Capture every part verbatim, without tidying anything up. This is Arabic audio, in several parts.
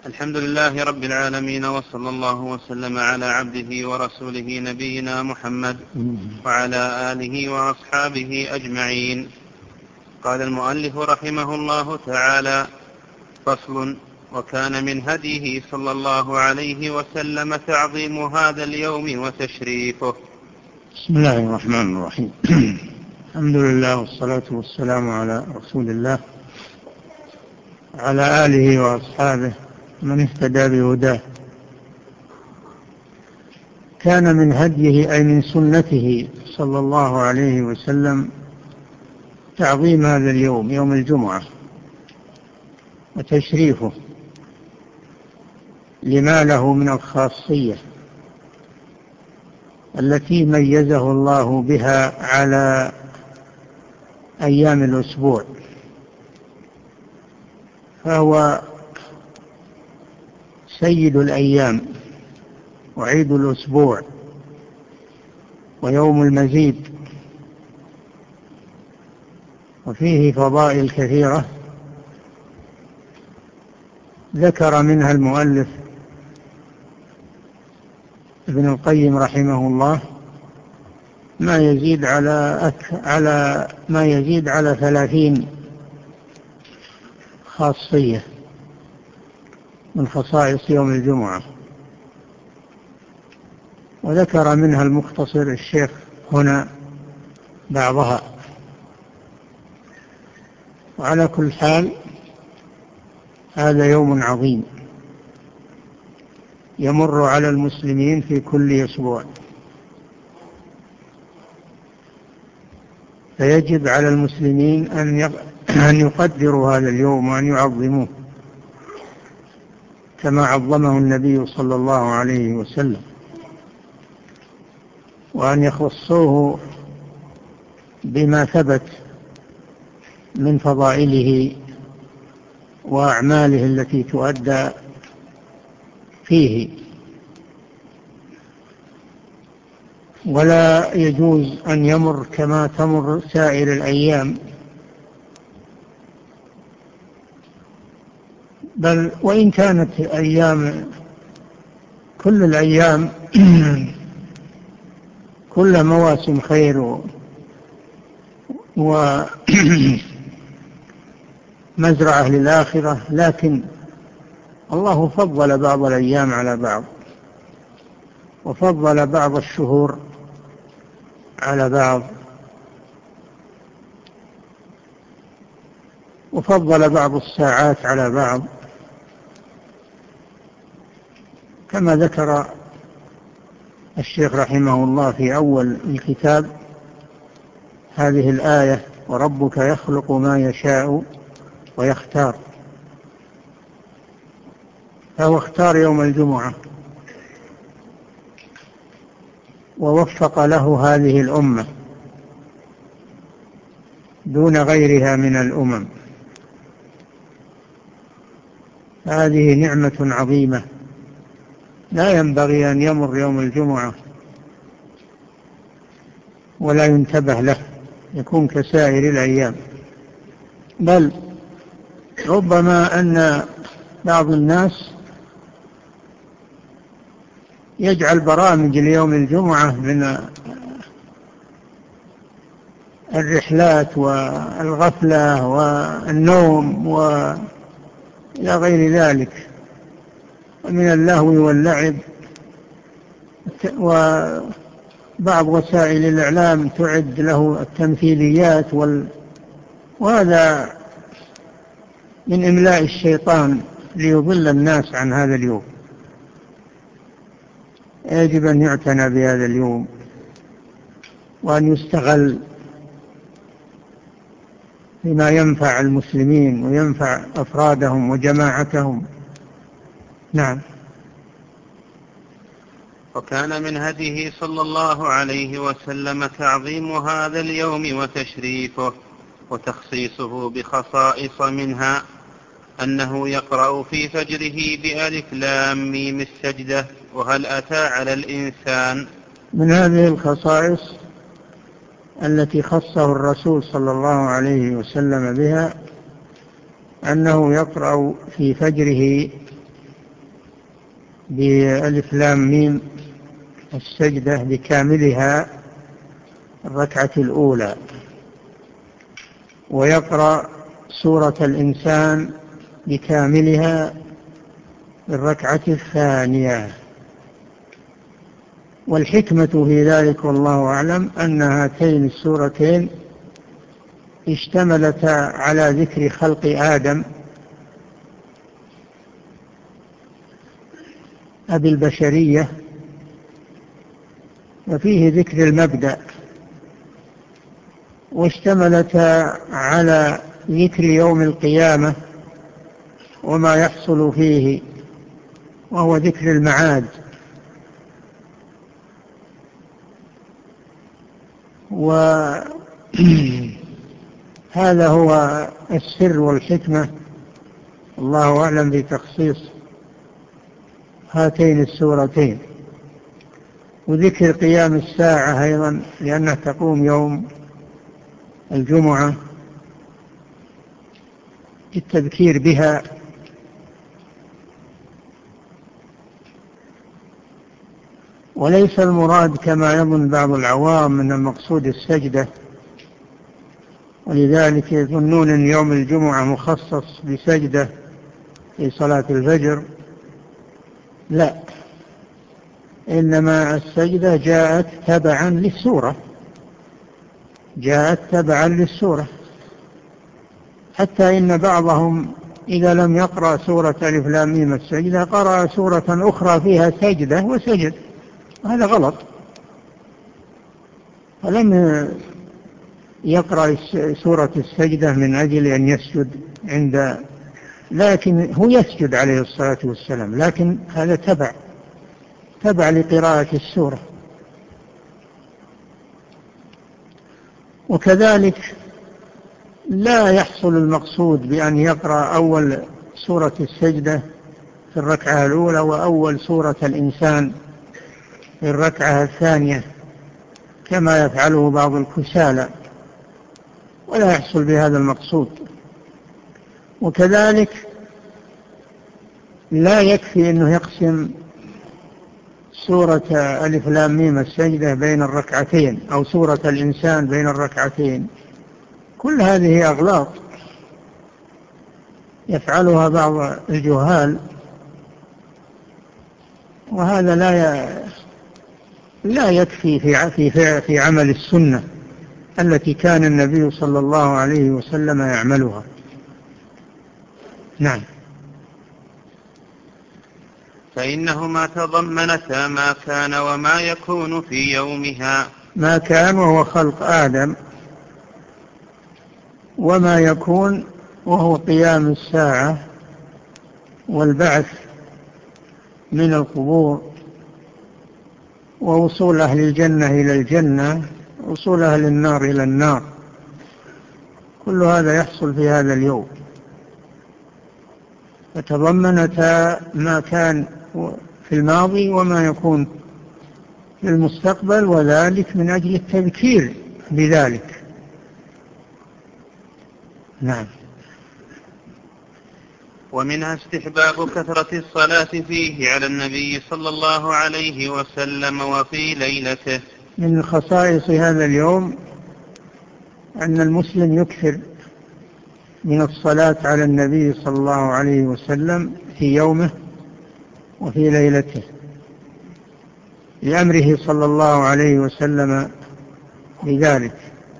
الحمد لله رب العالمين، وصلى الله وسلم على عبده ورسوله نبينا محمد وعلى آله وأصحابه أجمعين. قال المؤلف رحمه الله تعالى: فصل. وكان من هديه صلى الله عليه وسلم تعظيم هذا اليوم وتشريفه. بسم الله الرحمن الرحيم. الحمد لله والصلاة والسلام على رسول الله على آله وأصحابه من اهتدى بهداه. كان من هديه أي من سنته صلى الله عليه وسلم تعظيم هذا اليوم، يوم الجمعة، وتشريفه لما له من الخاصية التي ميزه الله بها على أيام الأسبوع. فهو سيد الأيام وعيد الأسبوع ويوم المزيد، وفيه فضائل كثيرة ذكر منها المؤلف ابن القيم رحمه الله ما يزيد على أك... على ما يزيد على ثلاثين خاصية من خصائص يوم الجمعة، وذكر منها المختصر الشيخ هنا بعضها. وعلى كل حال هذا يوم عظيم يمر على المسلمين في كل أسبوع، فيجب على المسلمين أن يقدروا هذا اليوم وأن يعظموه كما عظمه النبي صلى الله عليه وسلم، وأن يخصوه بما ثبت من فضائله وأعماله التي تؤدى فيه. ولا يجوز أن يمر كما تمر سائر الأيام، بل وإن كانت أيام كل الأيام كل مواسم خير ومزرعة للآخرة، لكن الله فضل بعض الأيام على بعض، وفضل بعض الشهور على بعض، وفضل بعض الساعات على بعض، كما ذكر الشيخ رحمه الله في أول الكتاب هذه الآية: وربك يخلق ما يشاء ويختار. فهو اختار يوم الجمعة ووفق له هذه الأمة دون غيرها من الأمم. هذه نعمة عظيمة لا ينبغي أن يمر يوم الجمعة ولا ينتبه له، يكون كسائر الأيام. بل ربما أن بعض الناس يجعل برامج ليوم الجمعة من الرحلات والغفلة والنوم وإلى غير ذلك، ومن اللهو واللعب. وبعض وسائل الإعلام تعد له التمثيليات وال... وهذا من إملاء الشيطان ليضل الناس عن هذا اليوم. يجب أن يعتنى بهذا اليوم وأن يستغل بما ينفع المسلمين وينفع أفرادهم وجماعتهم. نعم. وكان من هديه صلى الله عليه وسلم تعظيم هذا اليوم وتشريفه وتخصيصه بخصائص، منها أنه يقرأ في فجره بألف لام ميم السجدة وهل أتى على الإنسان. من هذه الخصائص التي خصه الرسول صلى الله عليه وسلم بها أنه يقرأ في فجره بألف لام ميم السجدة بكاملها الركعة الأولى، ويقرأ سورة الإنسان بكاملها الركعة الثانية. والحكمة في ذلك والله أعلم أن هاتين السورتين اشتملتا على ذكر خلق آدم أبي البشرية، وفيه ذكر المبدأ، واشتملتا على ذكر يوم القيامة وما يحصل فيه، وهو ذكر المعاد. وهذا هو السر والحكمة، الله أعلم بتخصيص هاتين السورتين. وذكر قيام الساعة أيضا لأنها تقوم يوم الجمعة، التذكير بها. وليس المراد كما يظن بعض العوام من المقصود السجدة، ولذلك يظنون أن يوم الجمعة مخصص بسجدة في صلاة الفجر. لا، إنما السجدة جاءت تبعا للسورة، جاءت تبعا للسورة، حتى إن بعضهم إذا لم يقرأ سورة ألف لام ميم السجدة قرأ سورة أخرى فيها سجدة وسجد، هذا غلط. فلم يقرأ سورة السجدة من أجل أن يسجد عند، لكن هو يسجد عليه الصلاة والسلام، لكن هذا تبع تبع لقراءة السورة. وكذلك لا يحصل المقصود بأن يقرأ أول سورة السجدة في الركعة الأولى وأول سورة الإنسان في الركعة الثانية كما يفعله بعض الكسالى، ولا يحصل بهذا المقصود. وكذلك لا يكفي أنه يقسم سورة ألف لام ميم السجدة بين الركعتين أو سورة الإنسان بين الركعتين، كل هذه أغلاط يفعلها بعض الجهال، وهذا لا لا يكفي في في عمل السنة التي كان النبي صلى الله عليه وسلم يعملها. نعم. فإنهما تضمنتا ما كان وما يكون في يومها. ما كان وهو خلق آدم، وما يكون وهو قيام الساعة والبعث من القبور، ووصول أهل الجنة إلى الجنة، وصول أهل النار إلى النار، كل هذا يحصل في هذا اليوم. فتضمنتا ما كان في الماضي وما يكون في المستقبل، وذلك من أجل التذكير بذلك. نعم. ومنها استحباب كثرة الصلاة فيه على النبي صلى الله عليه وسلم وفي ليلته. من خصائص هذا اليوم أن المسلم يكثر من الصلاة على النبي صلى الله عليه وسلم في يومه وفي ليلته، لأمره صلى الله عليه وسلم بذلك: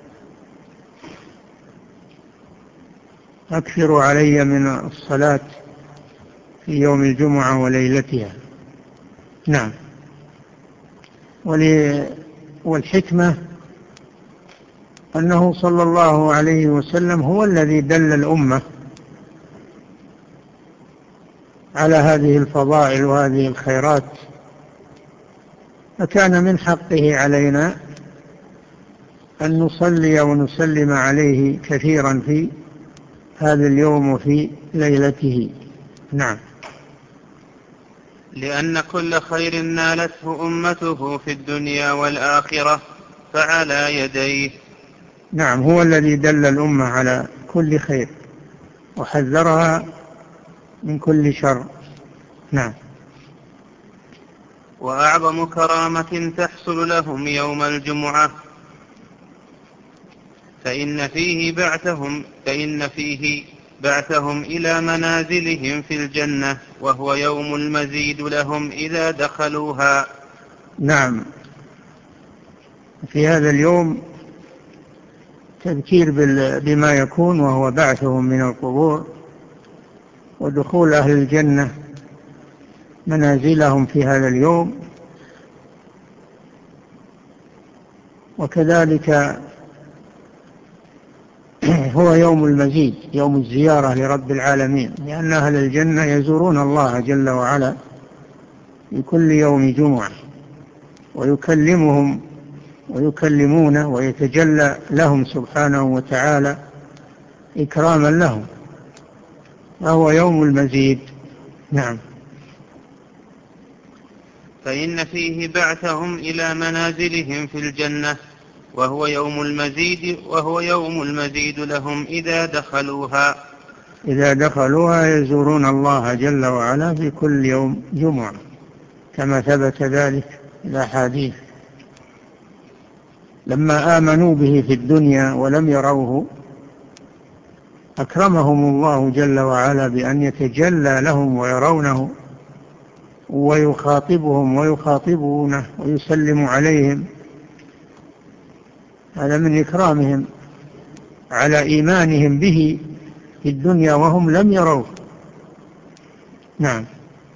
أكثروا علي من الصلاة في يوم الجمعة وليلتها. نعم. والحكمة أنه صلى الله عليه وسلم هو الذي دل الأمة على هذه الفضائل وهذه الخيرات، فكان من حقه علينا أن نصلي ونسلم عليه كثيرا في هذا اليوم وفي ليلته. نعم. لأن كل خير نالته أمته في الدنيا والآخرة فعلى يديه. نعم، هو الذي دل الأمة على كل خير وحذرها من كل شر. نعم. وأعظم كرامة تحصل لهم يوم الجمعة، فإن فيه بعثهم, فإن فيه بعثهم إلى منازلهم في الجنة، وهو يوم المزيد لهم إذا دخلوها. نعم، في هذا اليوم تذكير بما يكون، وهو بعثهم من القبور ودخول أهل الجنة منازلهم في هذا اليوم، وكذلك هو يوم المزيد، يوم الزيارة لرب العالمين، لأن أهل الجنة يزورون الله جل وعلا في كل يوم جمعة، ويكلمهم ويكلمونه ويتجلى لهم سبحانه وتعالى إكراما لهم، فهو يوم المزيد. نعم. فإن فيه بعثهم إلى منازلهم في الجنة، وهو يوم المزيد وهو يوم المزيد لهم إذا دخلوها. إذا دخلوها يزورون الله جل وعلا في كل يوم جمعة، كما ثبت ذلك في الأحاديث. لما آمنوا به في الدنيا ولم يروه أكرمهم الله جل وعلا بأن يتجلى لهم ويرونه ويخاطبهم ويخاطبونه ويسلم عليهم، هذا من إكرامهم على إيمانهم به في الدنيا وهم لم يروه. نعم.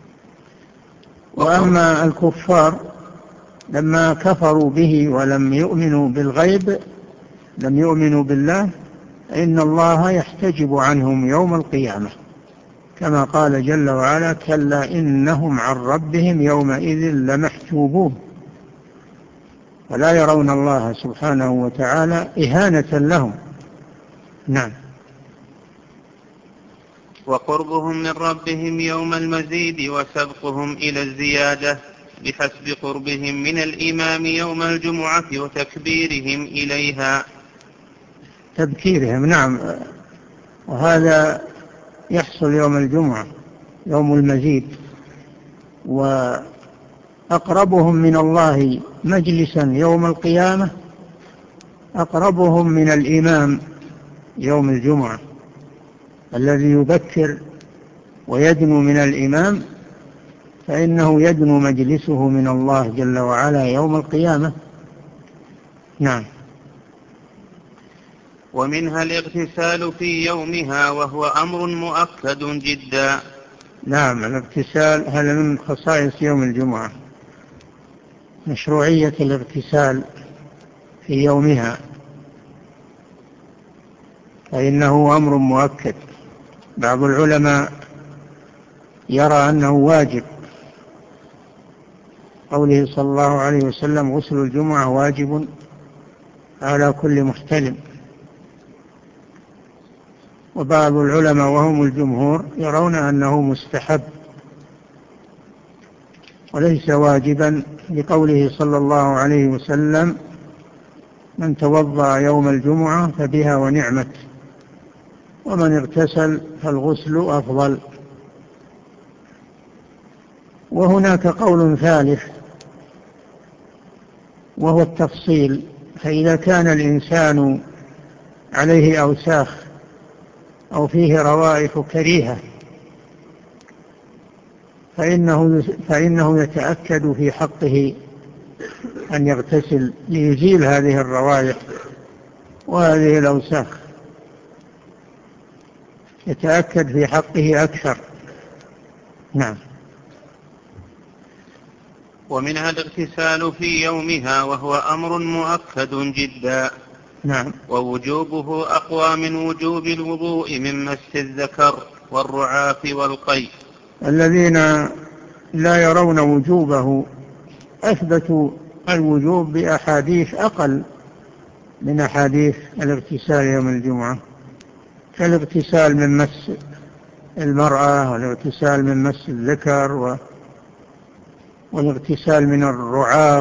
وأما الكفار لما كفروا به ولم يؤمنوا بالغيب، لم يؤمنوا بالله، إن الله يحتجب عنهم يوم القيامة، كما قال جل وعلا: كلا إنهم عن ربهم يومئذ لمحجوبون، ولا يرون الله سبحانه وتعالى إهانة لهم. نعم. وقربهم من ربهم يوم المزيد وسبقهم إلى الزيادة بحسب قربهم من الإمام يوم الجمعة وتكبيرهم إليها. تبكيرهم، نعم، وهذا يحصل يوم الجمعة يوم المزيد. وأقربهم من الله مجلسا يوم القيامة أقربهم من الإمام يوم الجمعة، الذي يبكر ويدنو من الإمام، فإنه يدنو مجلسه من الله جل وعلا يوم القيامة. نعم. ومنها الاغتسال في يومها، وهو أمر مؤكد جدا. نعم، الاغتسال هذا من خصائص يوم الجمعة، مشروعية الاغتسال في يومها، فإنه أمر مؤكد. بعض العلماء يرى أنه واجب، قوله صلى الله عليه وسلم: غسل الجمعة واجب على كل محتلم. وبعض العلماء وهم الجمهور يرون أنه مستحب وليس واجبا، لقوله صلى الله عليه وسلم: من توضأ يوم الجمعة فبها ونعمت، ومن اغتسل فالغسل أفضل. وهناك قول ثالث وهو التفصيل، فإذا كان الإنسان عليه أوساخ أو فيه روائح كريهة فإنه, فإنه يتأكد في حقه أن يغتسل ليزيل هذه الروائح وهذه الأوساخ، يتأكد في حقه أكثر. نعم. ومنها الاغتسال في يومها، وهو أمر مؤكد جدا. نعم. ووجوبه أقوى من وجوب الوضوء من مس الذكر والرعاف والقيء. الذين لا يرون وجوبه أثبتوا الوجوب بأحاديث أقل من أحاديث الاغتسال يوم الجمعة، كالاغتسال من مس المرأة، والاغتسال من مس الذكر، والاغتسال من الرعاف.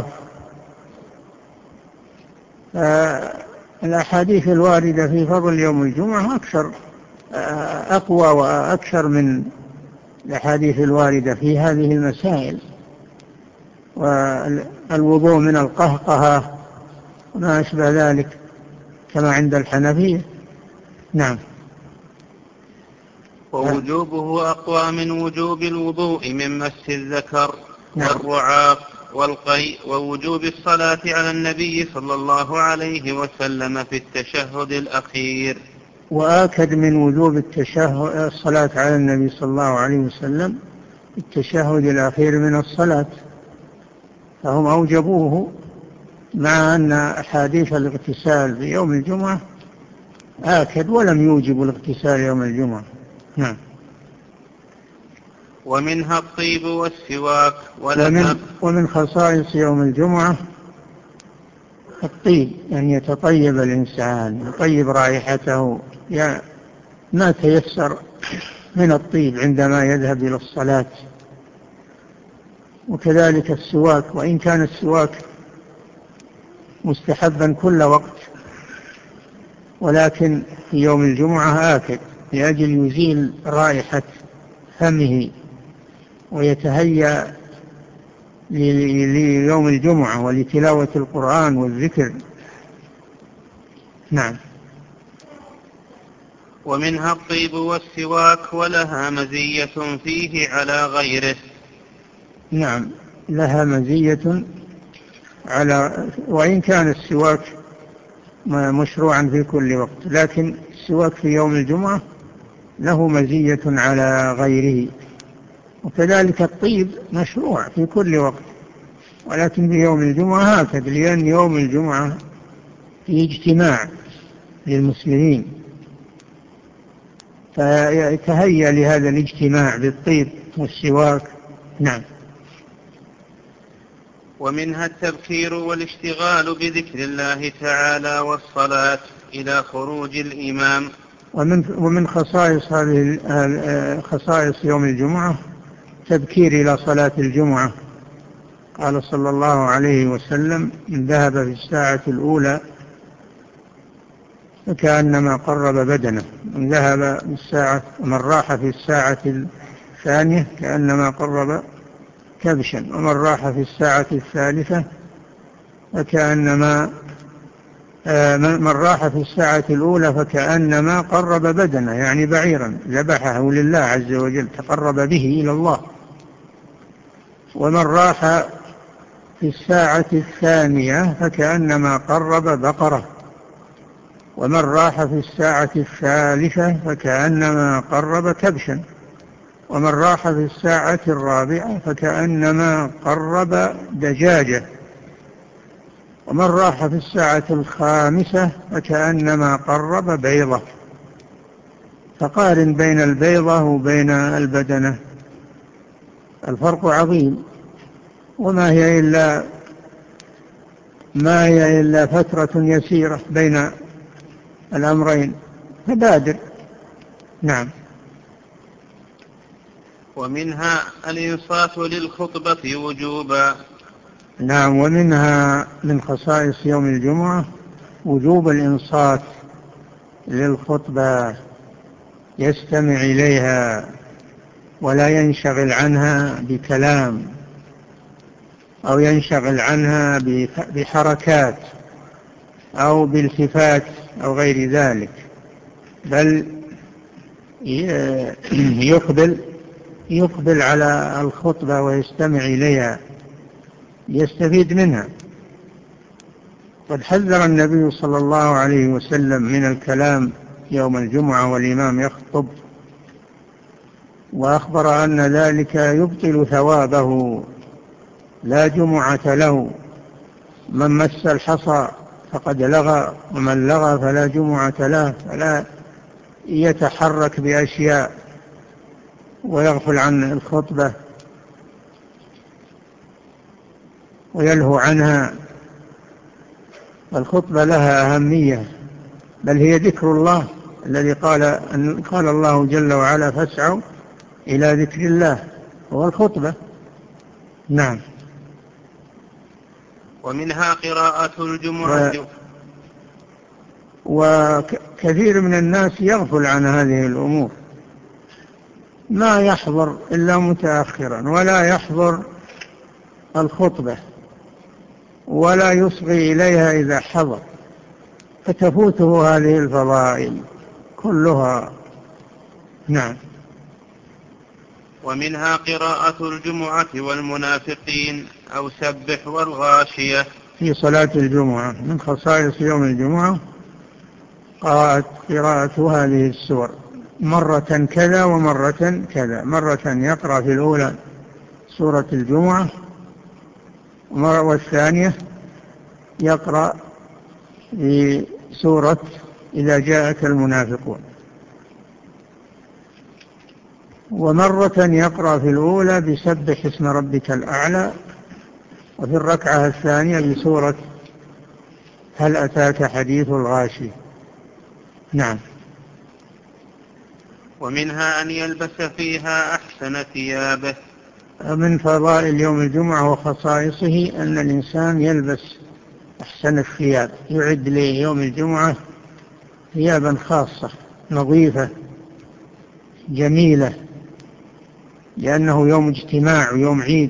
الأحاديث الواردة في فضل يوم الجمعة أكثر أقوى وأكثر من الأحاديث الواردة في هذه المسائل. والوضوء من القهقهة وما أشبه ذلك كما عند الحنفية. نعم. ووجوبه أقوى من وجوب الوضوء من مس الذكر. نعم. والرعاق والقيء. ووجوب الصلاة على النبي صلى الله عليه وسلم في التشهد الأخير. وآكد من وجوب التشهد الصلاة على النبي صلى الله عليه وسلم التشهد الأخير من الصلاة، فهم أوجبوه، مع أن أحاديث الاغتسال في يوم الجمعة آكد ولم يوجب الاغتسال يوم الجمعة. نعم. ومنها الطيب والسواك. ومن, ومن خصائص يوم الجمعة الطيب، أن يعني يتطيب الإنسان، يطيب رائحته، يعني ما تيسر من الطيب عندما يذهب إلى الصلاة. وكذلك السواك، وإن كان السواك مستحبا كل وقت، ولكن في يوم الجمعة آكد لأجل يزيل رائحة فمه ويتهيأ ليوم الجمعة ولتلاوة القرآن والذكر. نعم. ومنها الطيب والسواك، ولها مزية فيه على غيره. نعم، لها مزية على، وإن كان السواك مشروعا في كل وقت، لكن السواك في يوم الجمعة له مزية على غيره. وكذلك الطيب مشروع في كل وقت، ولكن في يوم الجمعة هكذا، لأن يوم الجمعة في اجتماع للمسلمين، فيتهيأ لهذا الاجتماع بالطيب والسواك. نعم. ومنها التبكير والاشتغال بذكر الله تعالى والصلاة إلى خروج الإمام. ومن ومن خصائص هذه خصائص يوم الجمعة تبكير إلى صلاة الجمعة. قال صلى الله عليه وسلم: من ذهب في الساعة الأولى فكأنما قرب بدنه، من ذهب في الساعة ومن راح في الساعة الثانية كأنما قرب كبشا، ومن راح في الساعة الثالثة فكأنما من راح في الساعة الأولى فكأنما قرب بدنه، يعني بعيرا ذبحه لله عز وجل، تقرب به إلى الله. ومن راح في الساعة الثانية فكأنما قرب بقرة، ومن راح في الساعة الثالثة فكأنما قرب كبشا، ومن راح في الساعة الرابعة فكأنما قرب دجاجة، ومن راح في الساعة الخامسة فكأنما قرب بيضة. فقارن بين البيضة وبين البدنة، الفرق عظيم، وما هي إلا ما هي إلا فترة يسيرة بين الأمرين، فبادر. نعم. ومنها الإنصات للخطبة وجوبا. نعم. ومنها من خصائص يوم الجمعة وجوب الإنصات للخطبة، يستمع إليها ولا ينشغل عنها بكلام أو ينشغل عنها بحركات أو بالتفات أو غير ذلك، بل يقبل يقبل على الخطبة ويستمع إليها يستفيد منها. قد حذر النبي صلى الله عليه وسلم من الكلام يوم الجمعة والإمام يخطب، وأخبر أن ذلك يبطل ثوابه لا جمعة له. من مس الحصى فقد لغى، ومن لغى فلا جمعة له. فلا يتحرك بأشياء ويغفل عن الخطبة ويلهو عنها. الخطبة لها أهمية، بل هي ذكر الله الذي قال أن قال الله جل وعلا: فاسعوا إلى ذكر الله، هو الخطبة. نعم. ومنها قراءة الجمعة. وكثير من الناس يغفل عن هذه الأمور، ما يحضر إلا متأخرا، ولا يحضر الخطبة ولا يصغي إليها إذا حضر، فتفوته هذه الفضائل كلها. نعم. ومنها قراءة الجمعة والمنافقين أو سبح والغاشية في صلاة الجمعة. من خصائص يوم الجمعة قراءة, قراءة هذه السور مرة كذا ومرة كذا، مرة يقرأ في الأولى سورة الجمعة، والثانية يقرأ في سورة إذا جاءك المنافقون، ومرة يقرأ في الأولى بسبح اسم ربك الأعلى، وفي الركعة الثانية بسورة هل أتاك حديث الغاشي. نعم. ومنها أن يلبس فيها أحسن ثيابه. من فضائل يوم الجمعة وخصائصه أن الإنسان يلبس أحسن الثياب، يعد ليوم الجمعة ثيابا خاصة نظيفة جميلة، لأنه يوم اجتماع ويوم عيد،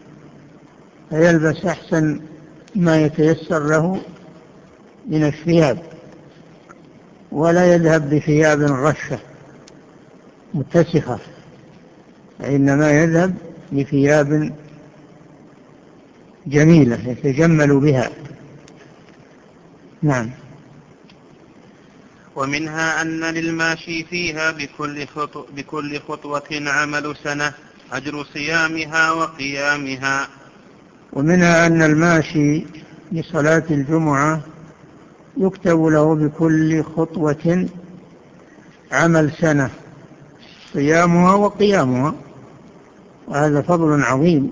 فيلبس أحسن ما يتيسر له من الثياب، ولا يذهب بثياب رشة متسخة، إنما يذهب بثياب جميلة يتجمل بها. نعم. ومنها أن للماشي فيها بكل, خطو بكل خطوة عمل سنة أجر صيامها وقيامها. ومنها أن الماشي لصلاة الجمعة يكتب له بكل خطوة عمل سنة صيامها وقيامها، وهذا فضل عظيم،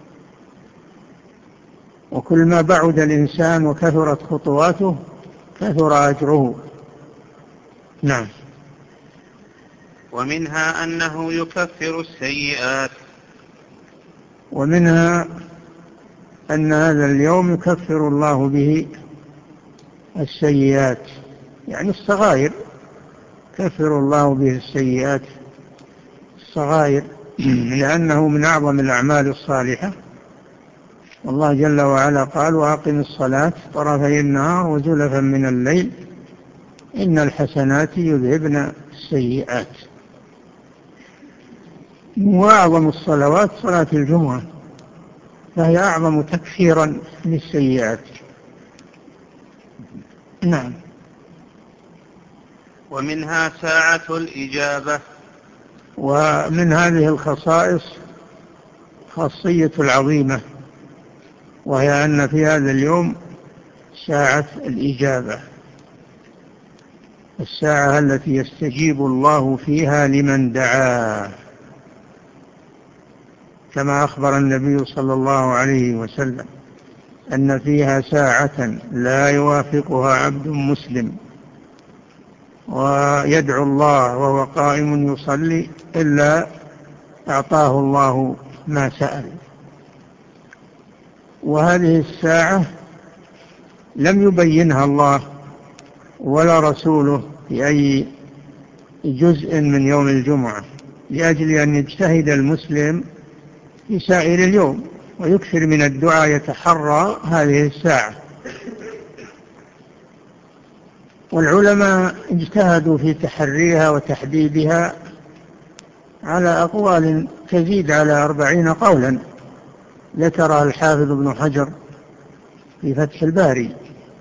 وكل ما بعد الإنسان وكثرت خطواته كثر أجره. نعم. ومنها أنه يكفر السيئات. ومنها أن هذا اليوم يكفر الله به السيئات، يعني الصغائر، كفر الله به السيئات الصغائر، لأنه من أعظم الأعمال الصالحة. والله جل وعلا قال وأقم الصلاة طرفي النهار وزلفا من الليل إن الحسنات يذهبن السيئات. وأعظم الصلوات صلاة الجمعة، فهي أعظم تكفيرا للسيئات. نعم. ومنها ساعة الإجابة. ومن هذه الخصائص خاصية العظيمة، وهي أن في هذا اليوم ساعة الإجابة، الساعة التي يستجيب الله فيها لمن دعاه، كما أخبر النبي صلى الله عليه وسلم أن فيها ساعة لا يوافقها عبد مسلم ويدعو الله وهو قائم يصلي إلا أعطاه الله ما سأل. وهذه الساعة لم يبينها الله ولا رسوله في أي جزء من يوم الجمعة، لأجل أن يجتهد المسلم في سائر اليوم ويكثر من الدعاء يتحرى هذه الساعة. والعلماء اجتهدوا في تحريها وتحديدها على أقوال تزيد على أربعين قولا، ذكرها الحافظ ابن حجر في فتح الباري،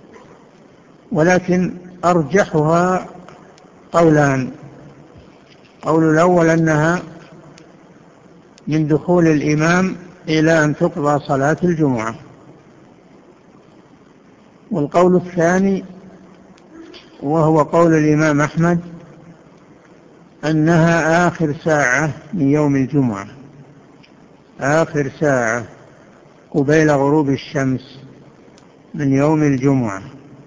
ولكن أرجحها قولان. قول الأول أنها من دخول الإمام إلى أن تقضى صلاة الجمعة، والقول الثاني وهو قول الإمام أحمد أنها آخر ساعة من يوم الجمعة، آخر ساعة قبيل غروب الشمس من يوم الجمعة.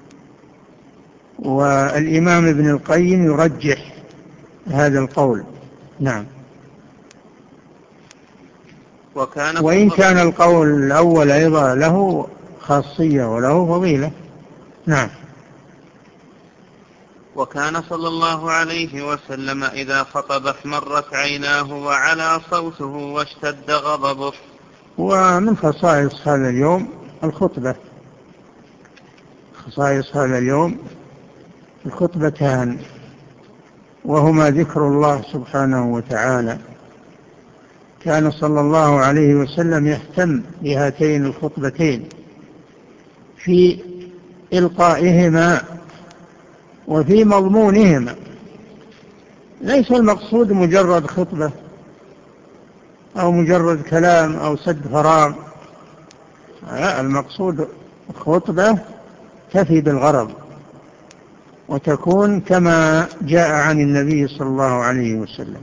والإمام ابن القيم يرجح هذا القول. نعم. وإن كان القول الأول أيضا له خاصية وله فضيلة. نعم. وكان صلى الله عليه وسلم إذا خطب احمرت عيناه وعلى صوته واشتد غضبه، ومن خصائص هذا اليوم الخطبة، خصائص هذا اليوم الخطبتان، وهما ذكر الله سبحانه وتعالى. كان صلى الله عليه وسلم يهتم بهاتين الخطبتين في إلقائهما وفي مضمونهما. ليس المقصود مجرد خطبة أو مجرد كلام أو سد فراغ، لا، المقصود خطبة تفي بالغرض وتكون كما جاء عن النبي صلى الله عليه وسلم،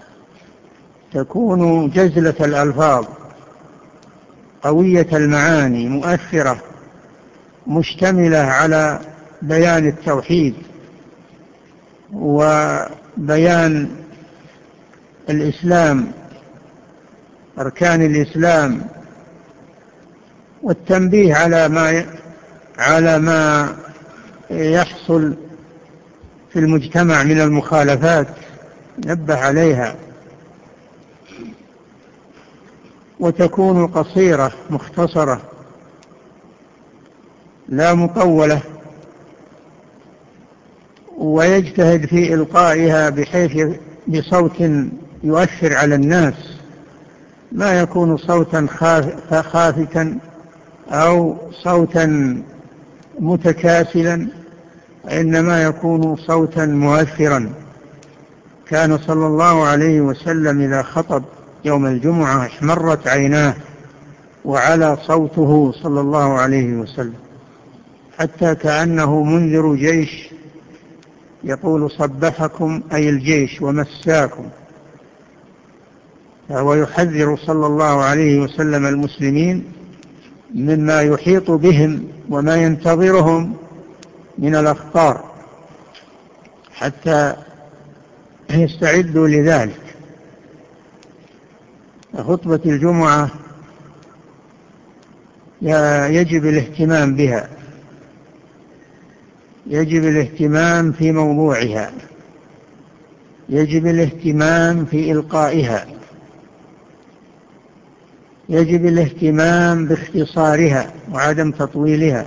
تكون جزلة الألفاظ قوية المعاني مؤثرة مشتملة على بيان التوحيد وبيان الإسلام، أركان الإسلام، والتنبيه على ما على ما يحصل في المجتمع من المخالفات، نبه عليها. وتكون قصيرة مختصرة لا مطولة، ويجتهد في إلقائها بحيث بصوت يؤثر على الناس، ما يكون صوتا خافتا أو صوتا متكاسلا، إنما يكون صوتا مؤثرا. كان صلى الله عليه وسلم إذا خطب يوم الجمعة احمرت عيناه وعلى صوته صلى الله عليه وسلم، حتى كأنه منذر جيش يقول صبحكم أي الجيش ومساكم. فهو يحذر صلى الله عليه وسلم المسلمين مما يحيط بهم وما ينتظرهم من الأخطار حتى يستعدوا لذلك. خطبة الجمعة يجب الاهتمام بها، يجب الاهتمام في موضوعها، يجب الاهتمام في إلقائها، يجب الاهتمام باختصارها وعدم تطويلها.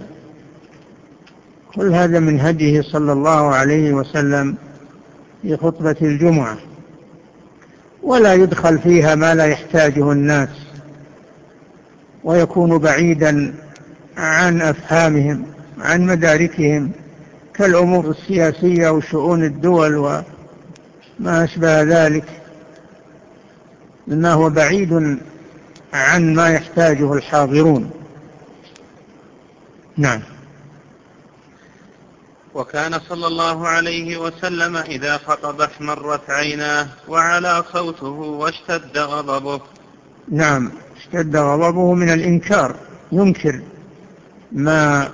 كل هذا من هديه صلى الله عليه وسلم في خطبة الجمعة، ولا يدخل فيها ما لا يحتاجه الناس ويكون بعيدا عن أفهامهم عن مداركهم، كالأمور السياسية وشؤون الدول وما أشبه ذلك، مما هو بعيد عن ما يحتاجه الحاضرون. نعم. وكان صلى الله عليه وسلم إذا خطب احمرت عيناه وعلى صوته واشتد غضبه. نعم، اشتد غضبه من الإنكار، ينكر ما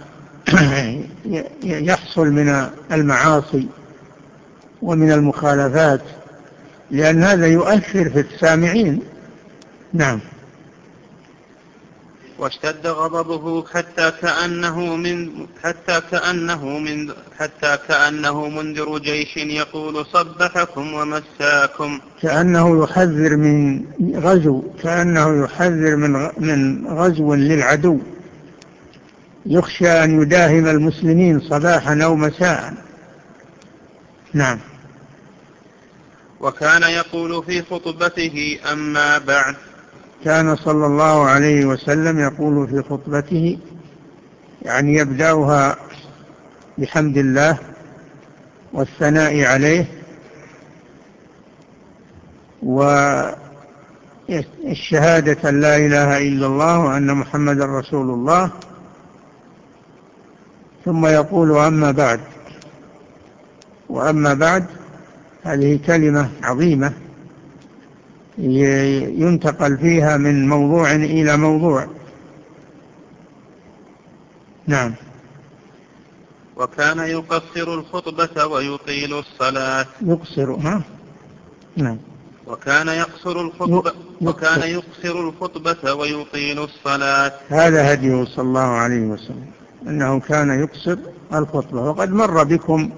يحصل من المعاصي ومن المخالفات، لأن هذا يؤثر في السامعين. نعم. واشتد غضبه حتى كأنه من حتى كأنه من حتى كأنه منذر جيش يقول صبحكم ومساكم، كأنه يحذر من غزو، كأنه يحذر من من غزو للعدو، يخشى أن يداهم المسلمين صباحا أو مساء. نعم. وكان يقول في خطبته أما بعد. كان صلى الله عليه وسلم يقول في خطبته، يعني يبدأها بحمد الله والثناء عليه والشهادة أن لا إله إلا الله وأن محمد رسول الله، ثم يقول أما بعد. وأما بعد هذه كلمة عظيمة ينتقل فيها من موضوع إلى موضوع. نعم. وكان يقصر الخطبة ويطيل الصلاة. يقصر ها؟ نعم. وكان يقصر الخطبة وكان يقصر الخطبة ويطيل الصلاة. هذا هديه صلى الله عليه وسلم، أنه كان يقصر الخطبة، وقد مر بكم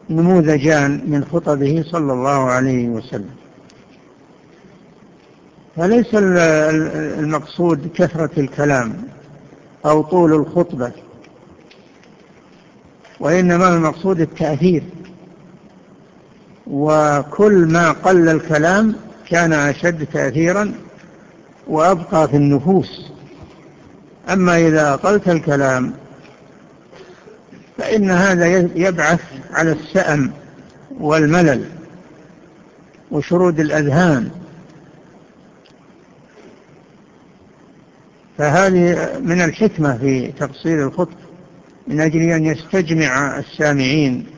نموذجان من خطبه صلى الله عليه وسلم. فليس المقصود كثرة الكلام أو طول الخطبة، وإنما المقصود التأثير، وكل ما قل الكلام كان أشد تأثيرا وأبقى في النفوس. أما إذا أقلت الكلام فإن هذا يبعث على السأم والملل وشرود الأذهان. فهذه من الحكمة في تقصير الخطبة، من أجل أن يستجمع السامعين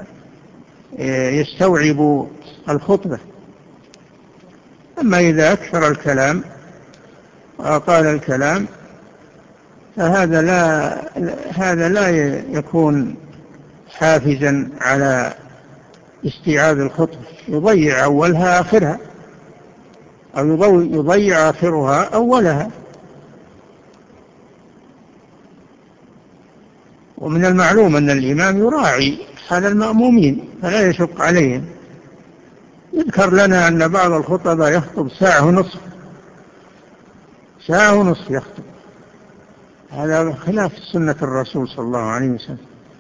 يستوعبوا الخطبة. أما إذا أكثر الكلام وأطال الكلام فهذا لا هذا لا يكون حافزا على استيعاب الخطبة، يضيع أولها آخرها أو يضيع آخرها أولها. ومن المعلوم أن الإمام يراعي حال المأمومين فلا يشق عليهم. يذكر لنا أن بعض الخطبة يخطب ساعة ونصف ساعة ونصف يخطب، هذا خلاف سنة الرسول صلى الله عليه وسلم.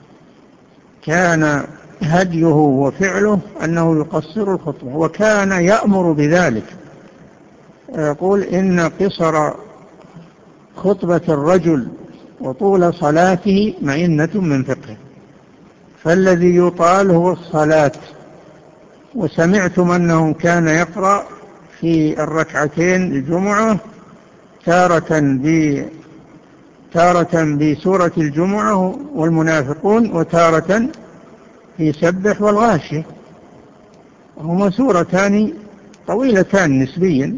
كان هديه وفعله أنه يقصر الخطبة، وكان يأمر بذلك، يقول إن قصر خطبة الرجل وطول صلاته مئنة من فقه، فالذي يطال هو الصلاة. وسمعتم أنه كان يقرأ في الركعتين الجمعة تارة ب تارة بسورة الجمعة والمنافقون، وتارة في سبح والغاشية، هما سورتان طويلتان نسبيا،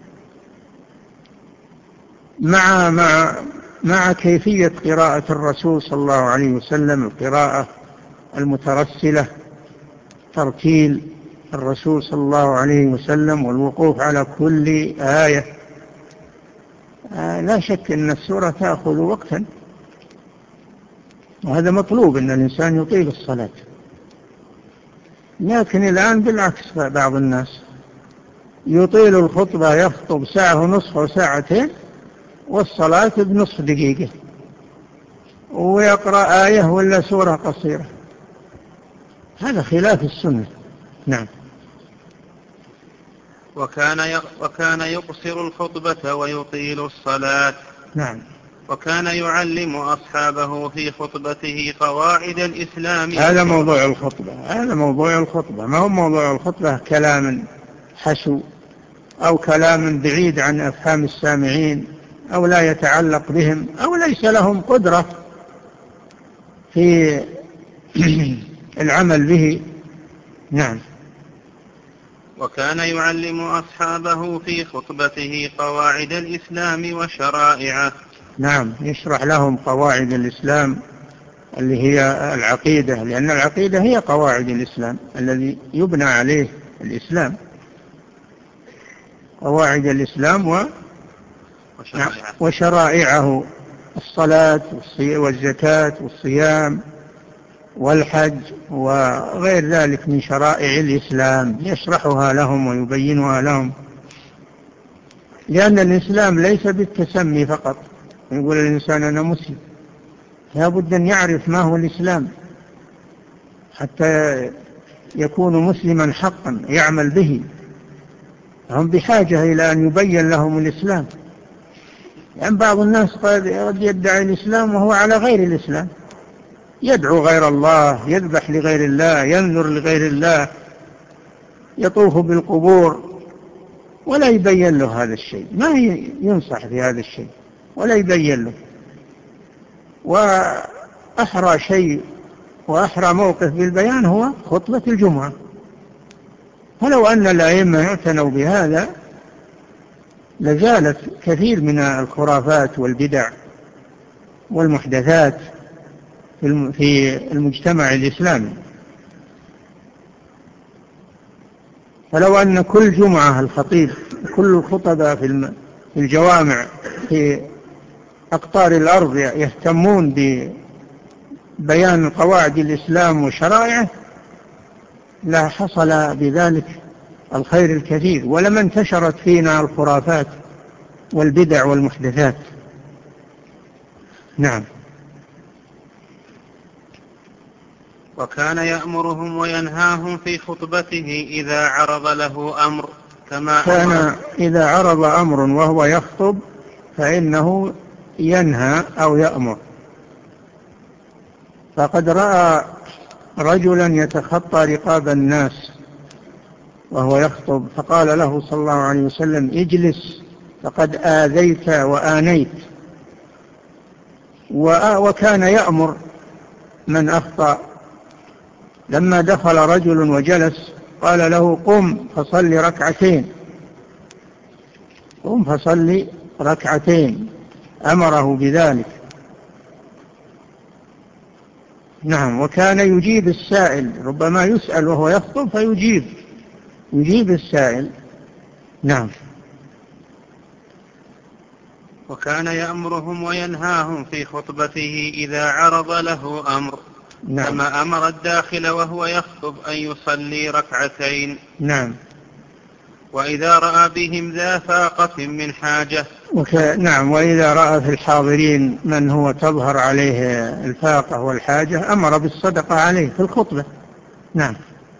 مع مع مع كيفية قراءة الرسول صلى الله عليه وسلم، القراءة المترسلة، ترتيل الرسول صلى الله عليه وسلم، والوقوف على كل آية. لا شك أن السورة تأخذ وقتا، وهذا مطلوب أن الإنسان يطيل الصلاة. لكن الآن بالعكس، بعض الناس يطيل الخطبة، يخطب ساعة ونصف وساعتين والصلاة بنصف دقيقة، ويقرأ آية ولا سورة قصيرة. هذا خلاف السنة. نعم. وكان وكان يقصر الخطبة ويطيل الصلاة. نعم. وكان يعلم أصحابه في خطبته قواعد الإسلام. هذا موضوع الخطبة هذا موضوع الخطبة ما هو موضوع الخطبة كلام حسو أو كلام بعيد عن أفهام السامعين أو لا يتعلق بهم أو ليس لهم قدرة في العمل به. نعم. وكان يعلم أصحابه في خطبته قواعد الإسلام وشرائعه. نعم، يشرح لهم قواعد الإسلام اللي هي العقيدة، لأن العقيدة هي قواعد الإسلام الذي يبنى عليه الإسلام، قواعد الإسلام و... وشرائعه. وشرائعه، الصلاة والزكاة والصيام والحج وغير ذلك من شرائع الإسلام، يشرحها لهم ويبينها لهم. لأن الإسلام ليس بالتسمي فقط، يقول الإنسان أنا مسلم، لا بد أن يعرف ما هو الإسلام حتى يكون مسلما حقا يعمل به. هم بحاجة إلى أن يبين لهم الإسلام، لأن يعني بعض الناس قد يدعي الإسلام وهو على غير الإسلام، يدعو غير الله، يذبح لغير الله، ينذر لغير الله، يطوف بالقبور، ولا يبين له هذا الشيء، ما ينصح في هذا الشيء ولا يبين له. وأحرى شيء وأحرى موقف بالبيان هو خطبة الجمعة. فلو أن الأئمة اعتنوا بهذا لزالت كثير من الخرافات والبدع والمحدثات في المجتمع الإسلامي. فلو أن كل جمعة الخطيب كل الخطباء في الجوامع في أقطار الأرض يهتمون ببيان قواعد الإسلام وشرائعه لا حصل بذلك الخير الكثير، ولما انتشرت فينا الخرافات والبدع والمحدثات. نعم. وكان يأمرهم وينهاهم في خطبته إذا عرض له أمر، كما كان إذا عرض أمر وهو يخطب فإنه ينهى أو يأمر. فقد رأى رجلا يتخطى رقاب الناس وهو يخطب، فقال له صلى الله عليه وسلم: اجلس فقد آذيت وآنيت. وكان يأمر من أخطأ. لما دخل رجل وجلس قال له: قم فصل ركعتين، قم فصل ركعتين، أمره بذلك. نعم. وكان يجيب السائل، ربما يسأل وهو يخطب فيجيب يجيب السائل. نعم. وكان يأمرهم وينهاهم في خطبته إذا عرض له أمر. نعم. كما أمر الداخل وهو يخطب أن يصلي ركعتين. نعم. وإذا رأى بهم ذا فاقة من حاجة. وك... نعم. وإذا رأى في الحاضرين من هو تظهر عليه الفاقة والحاجة أمر بالصدقة عليه في الخطبة. نعم.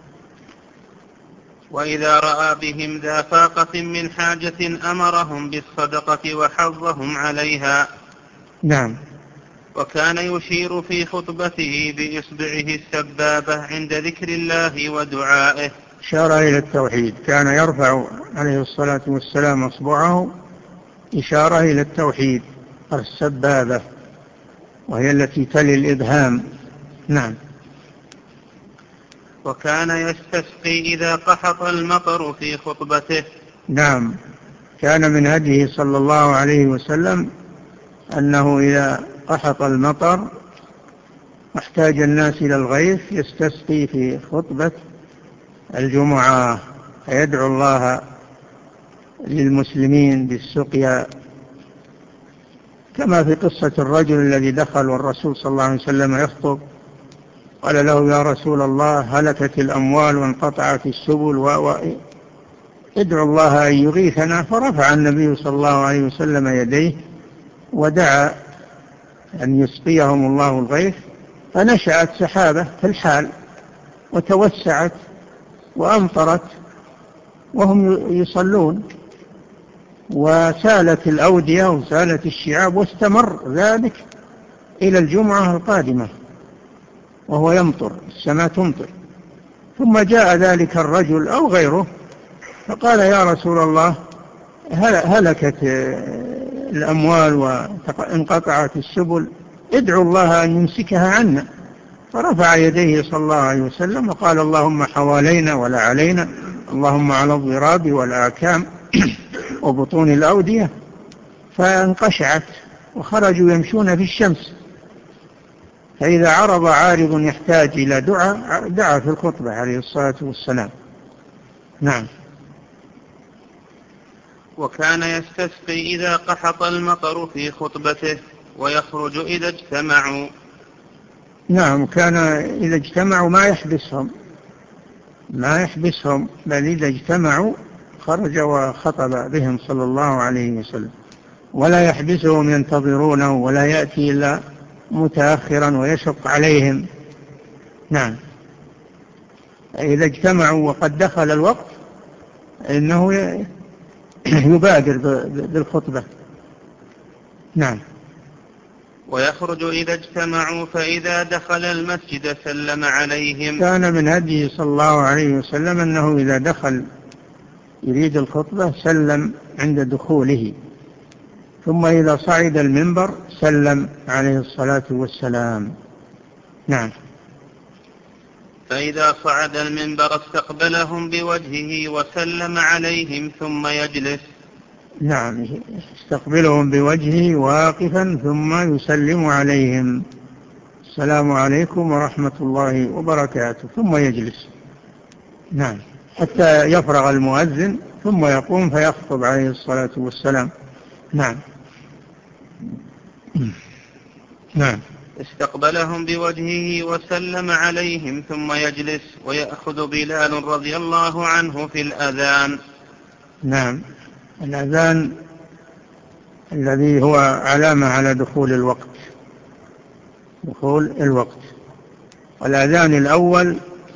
وإذا رأى بهم ذا فاقة من حاجة أمرهم بالصدقة وحظهم عليها. نعم. وكان يشير في خطبته بإصبعه السبابة عند ذكر الله ودعائه. إشارة إلى التوحيد. كان يرفع عليه الصلاة والسلام أصبعه إشارة إلى التوحيد، السبابة وهي التي تلي الإبهام. نعم. وكان يستسقي إذا قحط المطر في خطبته. نعم. كان من هديه صلى الله عليه وسلم أنه إذا قحط المطر واحتاج الناس إلى الغيث يستسقي في خطبة الجمعة، فيدعو الله للمسلمين بالسقيا، كما في قصة الرجل الذي دخل والرسول صلى الله عليه وسلم يخطب، قال له: يا رسول الله هلكت الأموال وانقطعت السبل وادعو الله أن يغيثنا. فرفع النبي صلى الله عليه وسلم يديه ودعا أن يسقيهم الله الغيث، فنشأت سحابة في الحال وتوسعت وأمطرت وهم يصلون، وسالت الأودية وسالت الشعاب، واستمر ذلك إلى الجمعة القادمة وهو يمطر، السماء تمطر. ثم جاء ذلك الرجل أو غيره فقال: يا رسول الله هلكت الأموال وانقطعت السبل، ادعو الله أن يمسكها عنا. فرفع يديه صلى الله عليه وسلم وقال: اللهم حوالينا ولا علينا، اللهم على الضراب والآكام وبطون الأودية. فانقشعت وخرجوا يمشون في الشمس. فإذا عرض عارض يحتاج إلى دعاء دعا في الخطبة عليه الصلاة والسلام. نعم. وكان يستسقي إذا قحط المطر في خطبته ويخرج إذا اجتمعوا. نعم. كان إذا اجتمعوا ما يحبسهم ما يحبسهم بل إذا اجتمعوا خرج وخطب بهم صلى الله عليه وسلم، ولا يحبسهم ينتظرونه ولا يأتي إلا متأخرا ويشق عليهم. نعم. إذا اجتمعوا وقد دخل الوقت إنه يبادر بالخطبة. نعم. ويخرج إذا اجتمعوا فإذا دخل المسجد سلم عليهم. كان من هديه صلى الله عليه وسلم أنه إذا دخل يريد الخطبة سلم عند دخوله، ثم إذا صعد المنبر سلم عليه الصلاة والسلام. نعم. فإذا صعد المنبر استقبلهم بوجهه وسلم عليهم ثم يجلس. نعم. استقبلهم بوجهه واقفا ثم يسلم عليهم: السلام عليكم ورحمة الله وبركاته، ثم يجلس. نعم. حتى يفرغ المؤذن ثم يقوم فيخطب عليه الصلاة والسلام. نعم. نعم. استقبلهم بوجهه وسلم عليهم ثم يجلس ويأخذ بلال رضي الله عنه في الأذان. نعم، الأذان الذي هو علامة على دخول الوقت، دخول الوقت. والأذان الأول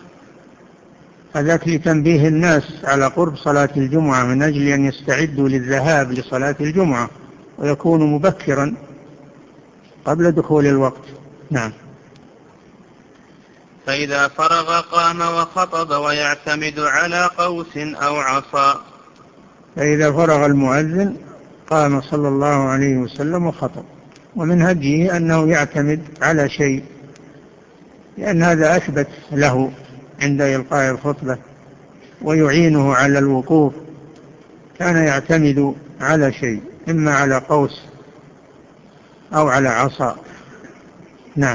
هذاك لتنبيه الناس على قرب صلاة الجمعة من أجل أن يستعدوا للذهاب لصلاة الجمعة ويكونوا مبكرا قبل دخول الوقت. نعم. فإذا فرغ قام وخطب ويعتمد على قوس أو عصا. فإذا فرغ المؤذن قام صلى الله عليه وسلم وخطب، ومن هديه أنه يعتمد على شيء، لأن هذا أثبت له عند إلقاء الخطبة ويعينه على الوقوف. كان يعتمد على شيء، إما على قوس أو على عصا. نعم.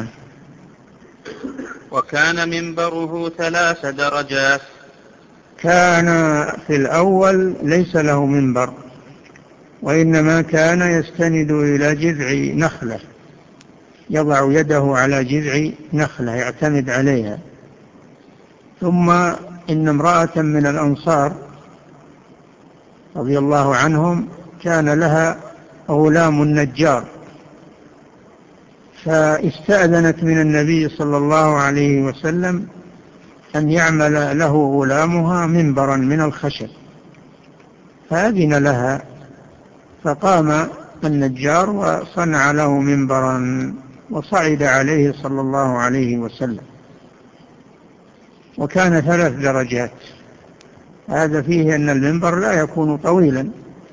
وكان منبره ثلاث درجات. كان في الأول ليس له منبر، وإنما كان يستند إلى جذع نخلة، يضع يده على جذع نخلة يعتمد عليها. ثم إن امرأة من الأنصار رضي الله عنهم كان لها غلام نجار، فاستأذنت من النبي صلى الله عليه وسلم أن يعمل له غلامها منبرا من الخشب، فأذن لها، فقام النجار وصنع له منبرا وصعد عليه صلى الله عليه وسلم، وكان ثلاث درجات. هذا فيه أن المنبر لا يكون طويلا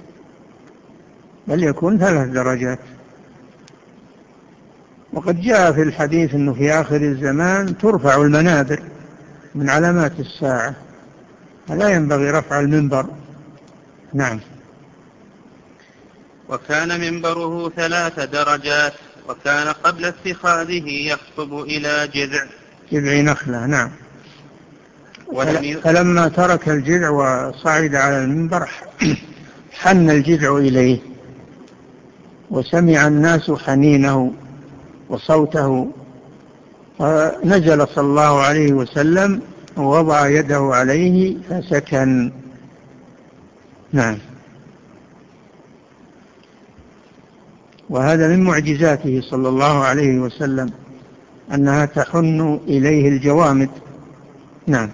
بل يكون ثلاث درجات. وقد جاء في الحديث أنه في آخر الزمان ترفع المنابر من علامات الساعة، فلا ينبغي رفع المنبر. نعم. وكان منبره ثلاث درجات، وكان قبل اتخاذه يخطب إلى جذع جذع نخلة. نعم. فلما ترك الجذع وصعد على المنبر حن الجذع إليه، وسمع الناس حنينه وصوته، فنزل صلى الله عليه وسلم ووضع يده عليه فسكن. نعم. وهذا من معجزاته صلى الله عليه وسلم أنها تحن إليه الجوامد. نعم.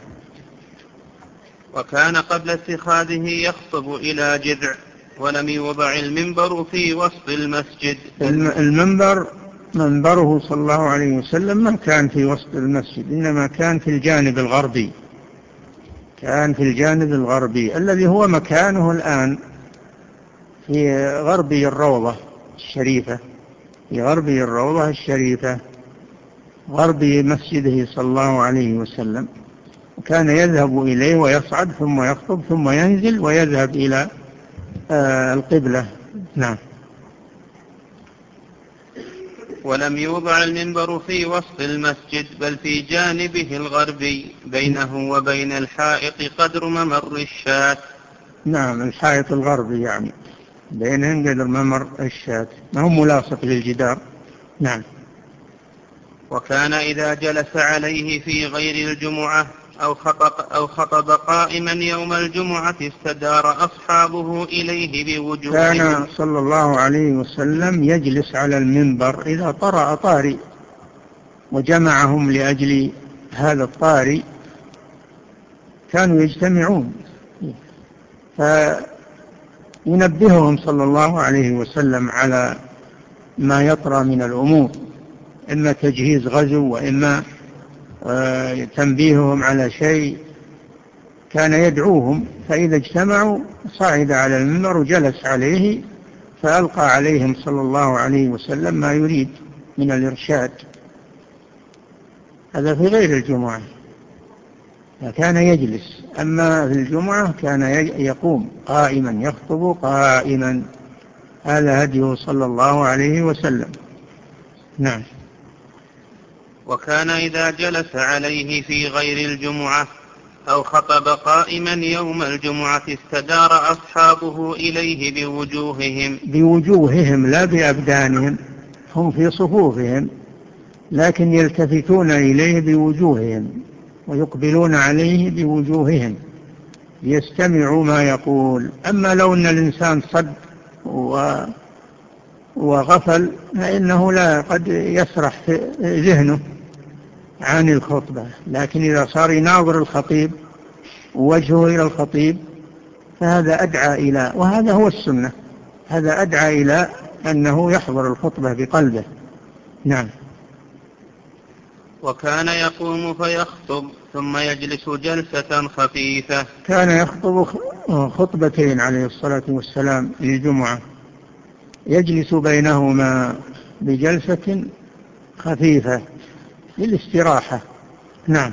وكان قبل اتخاذه يخطب إلى جذع، ولم يوضع المنبر في وسط المسجد. المنبر منبره صلى الله عليه وسلم ما كان في وسط المسجد، إنما كان في الجانب الغربي، كان في الجانب الغربي الذي هو مكانه الآن في غربي الروضة الشريفة، في غربي الروضة الشريفة غربي مسجده صلى الله عليه وسلم. وكان يذهب إليه ويصعد ثم يخطب ثم ينزل ويذهب إلى آه القبلة. نعم. ولم يوضع المنبر في وسط المسجد بل في جانبه الغربي بينه وبين الحائط قدر ممر الشاة. نعم، الحائط الغربي يعني بينهم قدر ممر الشاة، ما هو ملاصق للجدار. نعم. وكان إذا جلس عليه في غير الجمعة أو خطب, أو خطب قائما يوم الجمعة استدار أصحابه إليه بوجوههم. كان صلى الله عليه وسلم يجلس على المنبر إذا طرأ طارئ وجمعهم لأجل هذا الطارئ، كانوا يجتمعون فينبههم صلى الله عليه وسلم على ما يطرأ من الأمور، إما تجهيز غزو وإما تنبيههم على شيء. كان يدعوهم، فإذا اجتمعوا صعد على المنبر وجلس عليه فألقى عليهم صلى الله عليه وسلم ما يريد من الإرشاد. هذا في غير الجمعة كان يجلس، أما في الجمعة كان يقوم قائما يخطب قائما. هذا هديه صلى الله عليه وسلم. نعم. وكان إذا جلس عليه في غير الجمعة أو خطب قائما يوم الجمعة استدار أصحابه إليه بوجوههم. بوجوههم لا بأبدانهم، هم في صفوفهم لكن يلتفتون إليه بوجوههم ويقبلون عليه بوجوههم ليستمعوا ما يقول. أما لو أن الإنسان صد وغفل فإنه لا قد يسرح في ذهنه عن الخطبة، لكن إذا صار يناظر الخطيب ووجهه إلى الخطيب فهذا أدعى إلى، وهذا هو السنة، هذا أدعى إلى أنه يحضر الخطبة بقلبه. نعم. وكان يقوم فيخطب ثم يجلس جلسة خفيفة. كان يخطب خطبتين عليه الصلاة والسلام للجمعة، يجلس بينهما بجلسة خفيفة للاستراحة. نعم.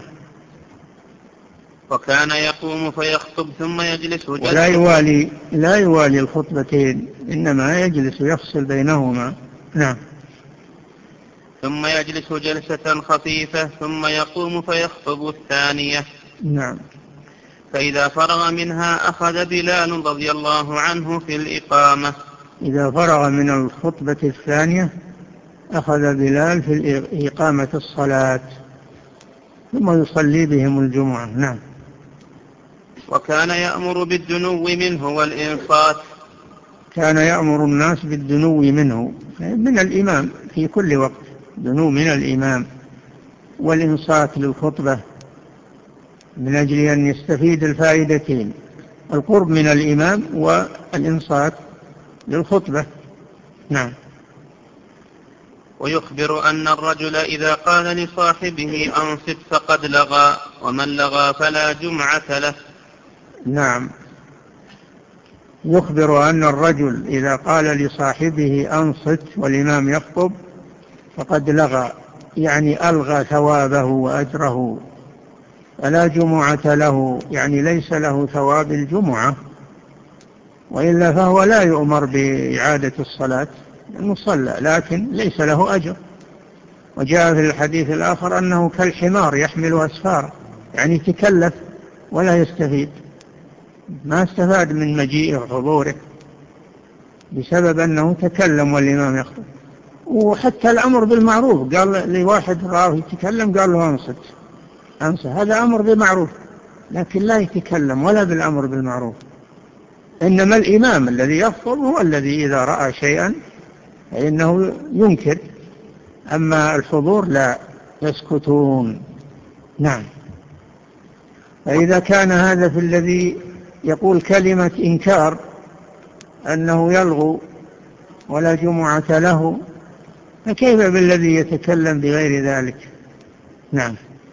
وكان يقوم فيخطب ثم يجلس جلسة، ولا يوالي لا يوالي الخطبتين، إنما يجلس يفصل بينهما. نعم. ثم يجلس جلسة خفيفة ثم يقوم فيخطب الثانية. نعم. فإذا فرغ منها أخذ بلال رضي الله عنه في الإقامة. إذا فرغ من الخطبة الثانية أخذ بلال في إقامة الصلاة ثم يصلي بهم الجمعة. نعم. وكان يأمر بالدنو منه والإنصات. كان يأمر الناس بالدنو منه، من الإمام في كل وقت، دنو من الإمام، والإنصات للخطبة من أجل أن يستفيد الفائدتين، القرب من الإمام والإنصات للخطبة. نعم. ويخبر أن الرجل إذا قال لصاحبه أنصت فقد لغى، ومن لغى فلا جمعة له. نعم. يخبر أن الرجل إذا قال لصاحبه أنصت والإمام يخطب فقد لغى، يعني ألغى ثوابه وأجره، فلا جمعة له، يعني ليس له ثواب الجمعة، وإلا فهو لا يؤمر بإعادة الصلاة المصلى، لكن ليس له أجر. وجاء في الحديث الآخر أنه كالحمار يحمل أسفار، يعني تكلف ولا يستفيد، ما استفاد من مجيئه وحضوره بسبب أنه تكلم والإمام يخطب. وحتى الأمر بالمعروف، قال لواحد راه يتكلم قال له أنصت أنصت، هذا أمر بالمعروف، لكن لا يتكلم ولا بالأمر بالمعروف. إنما الإمام الذي يخطب هو الذي إذا رأى شيئا فإنه ينكر، أما الحضور لا، يسكتون. نعم. فإذا كان هذا في الذي يقول كلمة إنكار أنه يلغو ولا جمعة له، فكيف بالذي يتكلم بغير ذلك؟ نعم.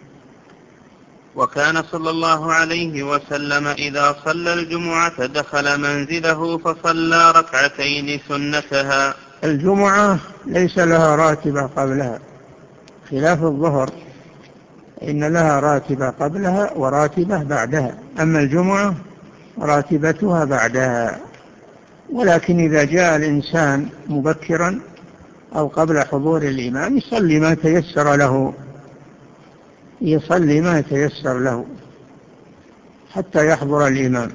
وكان صلى الله عليه وسلم إذا صلى الجمعة دخل منزله فصلى ركعتين سنتها. الجمعة ليس لها راتبة قبلها خلاف الظهر، إن لها راتبة قبلها وراتبة بعدها، أما الجمعة راتبتها بعدها. ولكن إذا جاء الإنسان مبكرا أو قبل حضور الإمام يصلي ما تيسر له، يصلي ما تيسر له حتى يحضر الإمام،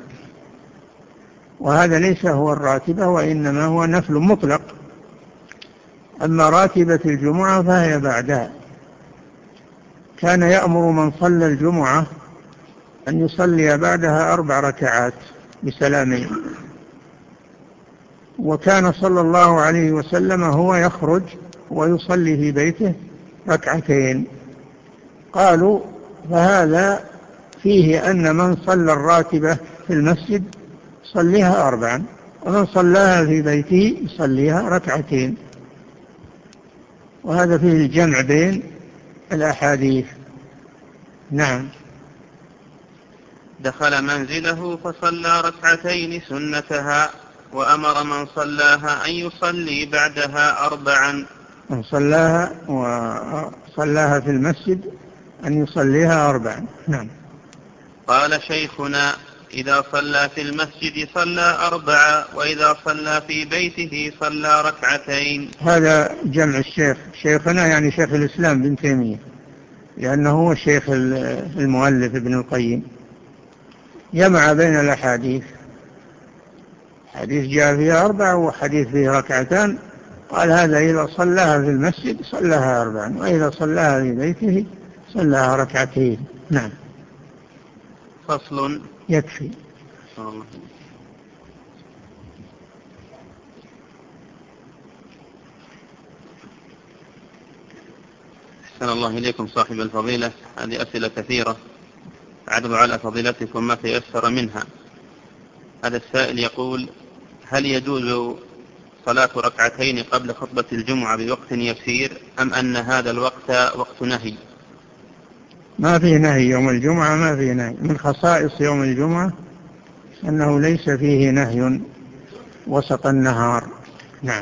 وهذا ليس هو الراتبة، وإنما هو نفل مطلق. أما راتبة الجمعة فهي بعدها. كان يأمر من صلى الجمعة أن يصلي بعدها أربع ركعات بسلامين، وكان صلى الله عليه وسلم هو يخرج ويصلي في بيته ركعتين. قالوا فهذا فيه أن من صلى الراتبة في المسجد صليها أربعا، ومن صلاها في بيته يصليها ركعتين، وهذا فيه الجمع بين الأحاديث. نعم. دخل منزله فصلى ركعتين سنتها، وأمر من صلاها أن يصلي بعدها أربعا. من صلاها وصلاها في المسجد أن يصليها أربعا. نعم. قال شيخنا إذا صلى في المسجد صلى أربعا، وإذا صلى في بيته صلى ركعتين. هذا جمع الشيخ، شيخنا يعني شيخ الإسلام بن تيمية، لأنه هو الشيخ المؤلف ابن القيم، جمع بين الأحاديث، حديث جاء فيها أربع وحديث فيه ركعتان، قال هذا إذا صلاها في المسجد صلاها أربعا، وإذا صلاها في بيته صلاها ركعتين. نعم. فصل. يكفي. الله. أحسن الله إليكم صاحب الفضيلة، هذه أسئلة كثيرة أعرض على فضيلتكم ما تيسر منها. هذا السائل يقول: هل يجوز صلاة ركعتين قبل خطبة الجمعة بوقت يسير، أم أن هذا الوقت وقت نهي؟ ما فيه نهي يوم الجمعة، ما فيه نهي. من خصائص يوم الجمعة أنه ليس فيه نهي وسط النهار. نعم.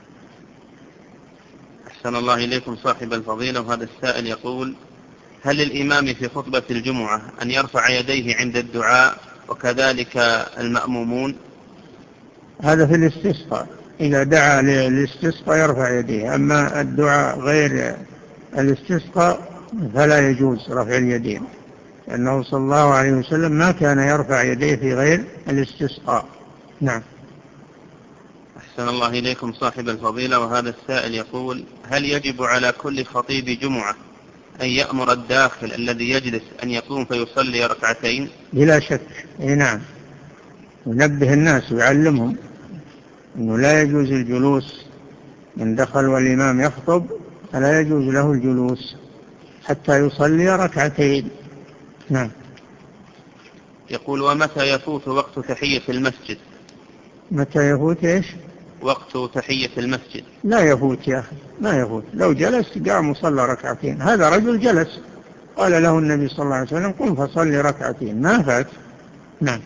أحسن الله إليكم صاحب الفضيلة، وهذا السائل يقول: هل للإمام في خطبة الجمعة أن يرفع يديه عند الدعاء وكذلك المأمومون؟ هذا في الاستسقاء، إذا دعا للاستسقاء يرفع يديه، أما الدعاء غير الاستسقاء فلا يجوز رفع اليدين، لأنه صلى الله عليه وسلم ما كان يرفع يديه في غير الاستسقاء. نعم. أحسن الله إليكم صاحب الفضيلة، وهذا السائل يقول: هل يجب على كل خطيب جمعة أن يأمر الداخل الذي يجلس أن يقوم فيصلي ركعتين؟ بلا شك. إيه نعم، ينبه الناس ويعلمهم أنه لا يجوز الجلوس، من دخل والإمام يخطب فلا يجوز له الجلوس حتى يصلي ركعتين. نعم. يقول: ومتى يفوت وقت تحية المسجد؟ متى يفوت إيش؟ وقت تحية المسجد. لا يفوت يا أخي، ما يفوت. لو جلس قام وصلى ركعتين، هذا رجل جلس قال له النبي صلى الله عليه وسلم قم فصلي ركعتين، ما فات. نعم.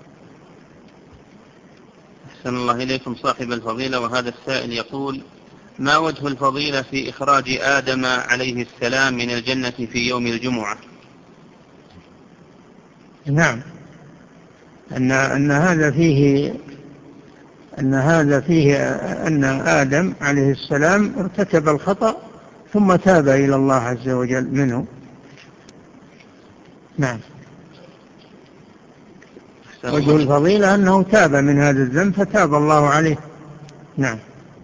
أحسن الله إليكم صاحب الفضيلة، وهذا السائل يقول: ما وجه الفضيلة في إخراج آدم عليه السلام من الجنة في يوم الجمعة؟ نعم، أن أن هذا فيه أن هذا فيه أن آدم عليه السلام ارتكب الخطأ ثم تاب إلى الله عز وجل منه. نعم. وجه الفضيلة أنه تاب من هذا الذنب فتاب الله عليه. نعم.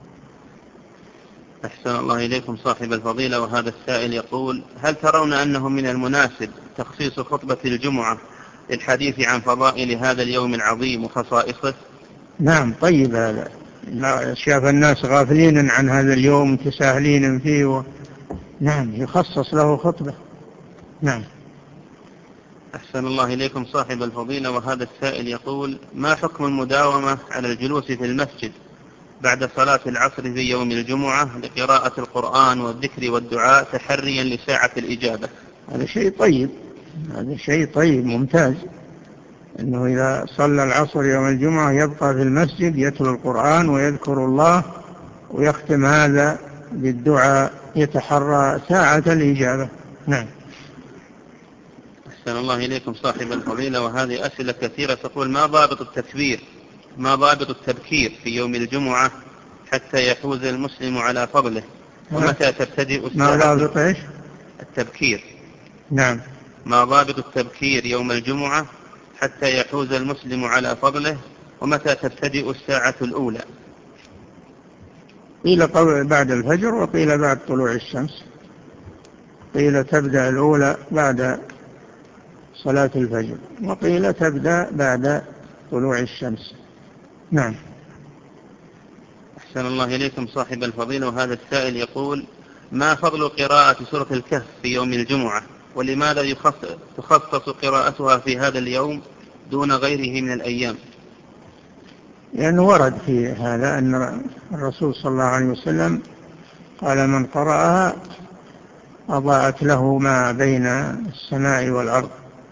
أحسن الله إليكم صاحب الفضيلة، وهذا السائل يقول: هل ترون أنه من المناسب تخصيص خطبة الجمعة للحديث عن فضائل هذا اليوم العظيم وخصائصه؟ نعم طيب، هذا لا شاف الناس غافلين عن هذا اليوم متساهلين فيه و... نعم يخصص له خطبة. نعم. أحسن الله إليكم صاحب الفضيلة، وهذا السائل يقول: ما حكم المداومة على الجلوس في المسجد بعد صلاة العصر في يوم الجمعة لقراءة القرآن والذكر والدعاء تحريا لساعة الإجابة؟ هذا شيء طيب، هذا شيء طيب ممتاز، أنه إذا صلى العصر يوم الجمعة يبقى في المسجد يتلو القرآن ويذكر الله ويختم هذا بالدعاء يتحرى ساعة الإجابة. نعم. أحسن الله إليكم صاحب الفضيلة، وهذه أسئلة كثيرة تقول: ما ضابط التكبير ما ضابط التبكير في يوم الجمعة حتى يحوز المسلم على فضله، ومتى تبتدئ الساعة؟ ما ضابط إيش؟ التبكير. نعم. ما ضابط التبكير يوم الجمعة حتى يحوز المسلم على فضله، ومتى تبتدئ الساعة الأولى؟ قيل بعد الفجر، وقيل بعد طلوع الشمس. قيل تبدأ الأولى بعد صلاة الفجر، وقيل تبدأ بعد طلوع الشمس. نعم. أحسن الله إليكم صاحب الفضيلة، وهذا السائل يقول: ما فضل قراءة سورة الكهف في يوم الجمعة، ولماذا تخصص قراءتها في هذا اليوم دون غيره من الأيام؟ لأنه ورد في هذا أن الرسول صلى الله عليه وسلم قال: من قرأها أضاءت له ما بين السماء والأرض.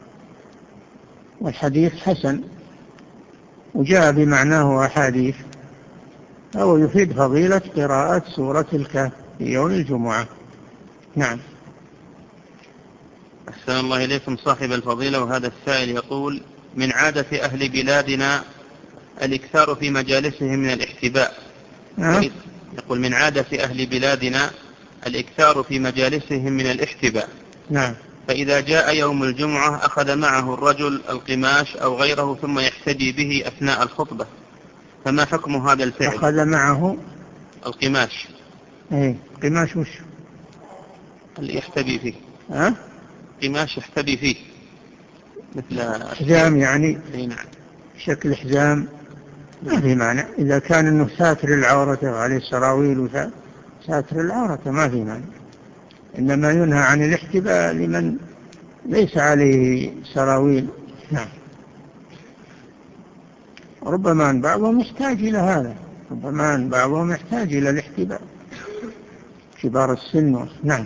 والحديث حسن وجاء بمعناه أحاديث، أو يفيد فضيلة قراءة سورة الكهف في يوم الجمعة. نعم. أحسن الله إليكم صاحب الفضيلة، وهذا السائل يقول: من عادة أهل بلادنا الإكثار في مجالسهم من الاحتباء. أه؟ يقول: من عادة أهل بلادنا الإكثار في مجالسهم من الاحتباء. نعم. فإذا جاء يوم الجمعة أخذ معه الرجل القماش أو غيره ثم يحتدي به أثناء الخطبة، فما حكم هذا الفعل؟ أخذ معه القماش. ايه قماش وش اللي يحتبي فيه. ها؟ قماش يحتبي فيه مثل حزام يعني. اي نعم. شكل حزام ما في معنى إذا كان إنه ساتر العورة وعليه سراويل وساتر العورة ما في معنى، إنما ينهى عن الاحتباء لمن ليس عليه سراويل. نعم. ربما أن بعضهم يحتاج إلى هذا، ربما أن بعضهم يحتاج إلى الاحتباء، كبار السن. نعم.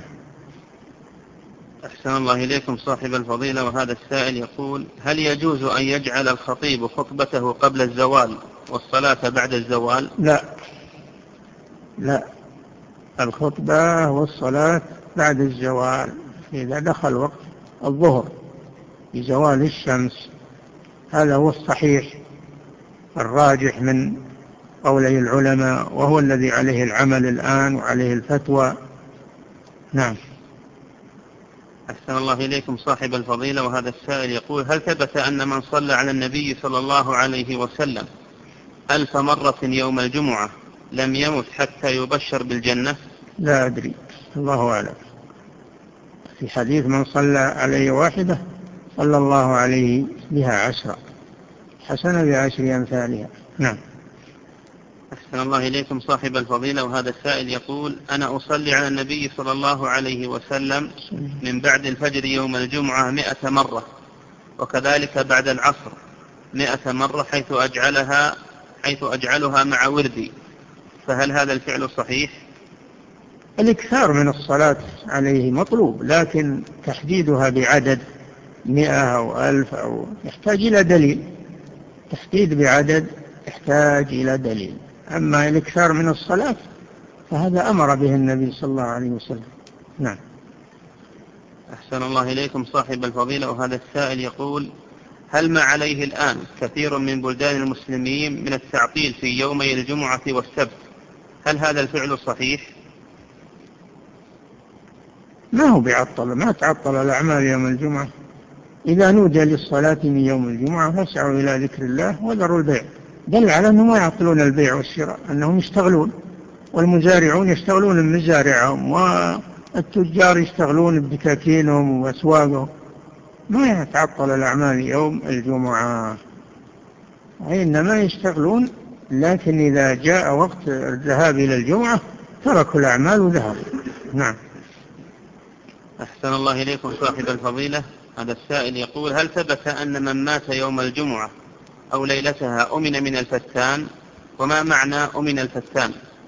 أحسن الله إليكم صاحب الفضيلة، وهذا السائل يقول: هل يجوز أن يجعل الخطيب خطبته قبل الزوال والصلاة بعد الزوال؟ لا لا، الخطبة والصلاة بعد الزوال، إذا دخل وقت الظهر بزوال الشمس، هذا هو الصحيح الراجح من قولي العلماء، وهو الذي عليه العمل الآن وعليه الفتوى. نعم. أحسن الله إليكم صاحب الفضيلة، وهذا السائل يقول: هل ثبت أن من صلى على النبي صلى الله عليه وسلم ألف مرة يوم الجمعة لم يمت حتى يبشر بالجنة؟ لا أدري، الله أعلم. في حديث من صلى عليه واحدة صلى الله عليه بها عشرة، حسنة بعشر أمثالها. نعم. أحسن الله إليكم صاحب الفضيلة، وهذا السائل يقول: أنا أصلي على النبي صلى الله عليه وسلم من بعد الفجر يوم الجمعة مئة مرة، وكذلك بعد العصر مئة مرة، حيث أجعلها حيث أجعلها مع وردي، فهل هذا الفعل صحيح؟ الإكثار من الصلاة عليه مطلوب، لكن تحديدها بعدد مئة أو ألف أو يحتاج إلى دليل، تحديد بعدد يحتاج إلى دليل. أما الإكثار من الصلاة فهذا أمر به النبي صلى الله عليه وسلم. نعم. أحسن الله إليكم صاحب الفضيلة، وهذا السائل يقول: هل ما عليه الآن كثير من بلدان المسلمين من التعطيل في يومي الجمعة والسبت، هل هذا الفعل صحيح؟ ما هو بيعطل، ما تعطل الأعمال يوم الجمعة. إذا نودي للصلاة من يوم الجمعة فاسعوا إلى ذكر الله وذروا البيع، دل على أنهم ما يعطلون البيع والشراء، أنهم يشتغلون، والمزارعون يشتغلون بمزارعهم، والتجار يشتغلون بدكاكينهم وأسواقهم، ما يتعطل الأعمال يوم الجمعة، إنما يشتغلون، لكن إذا جاء وقت الذهاب إلى الجمعة تركوا الأعمال وذهبوا. نعم. أحسن الله إليكم صاحب الفضيلة، هذا السائل يقول: هل ثبت أن من مات يوم الجمعة أو ليلتها أمن من الفتان؟ وما معنى أمن الفتان؟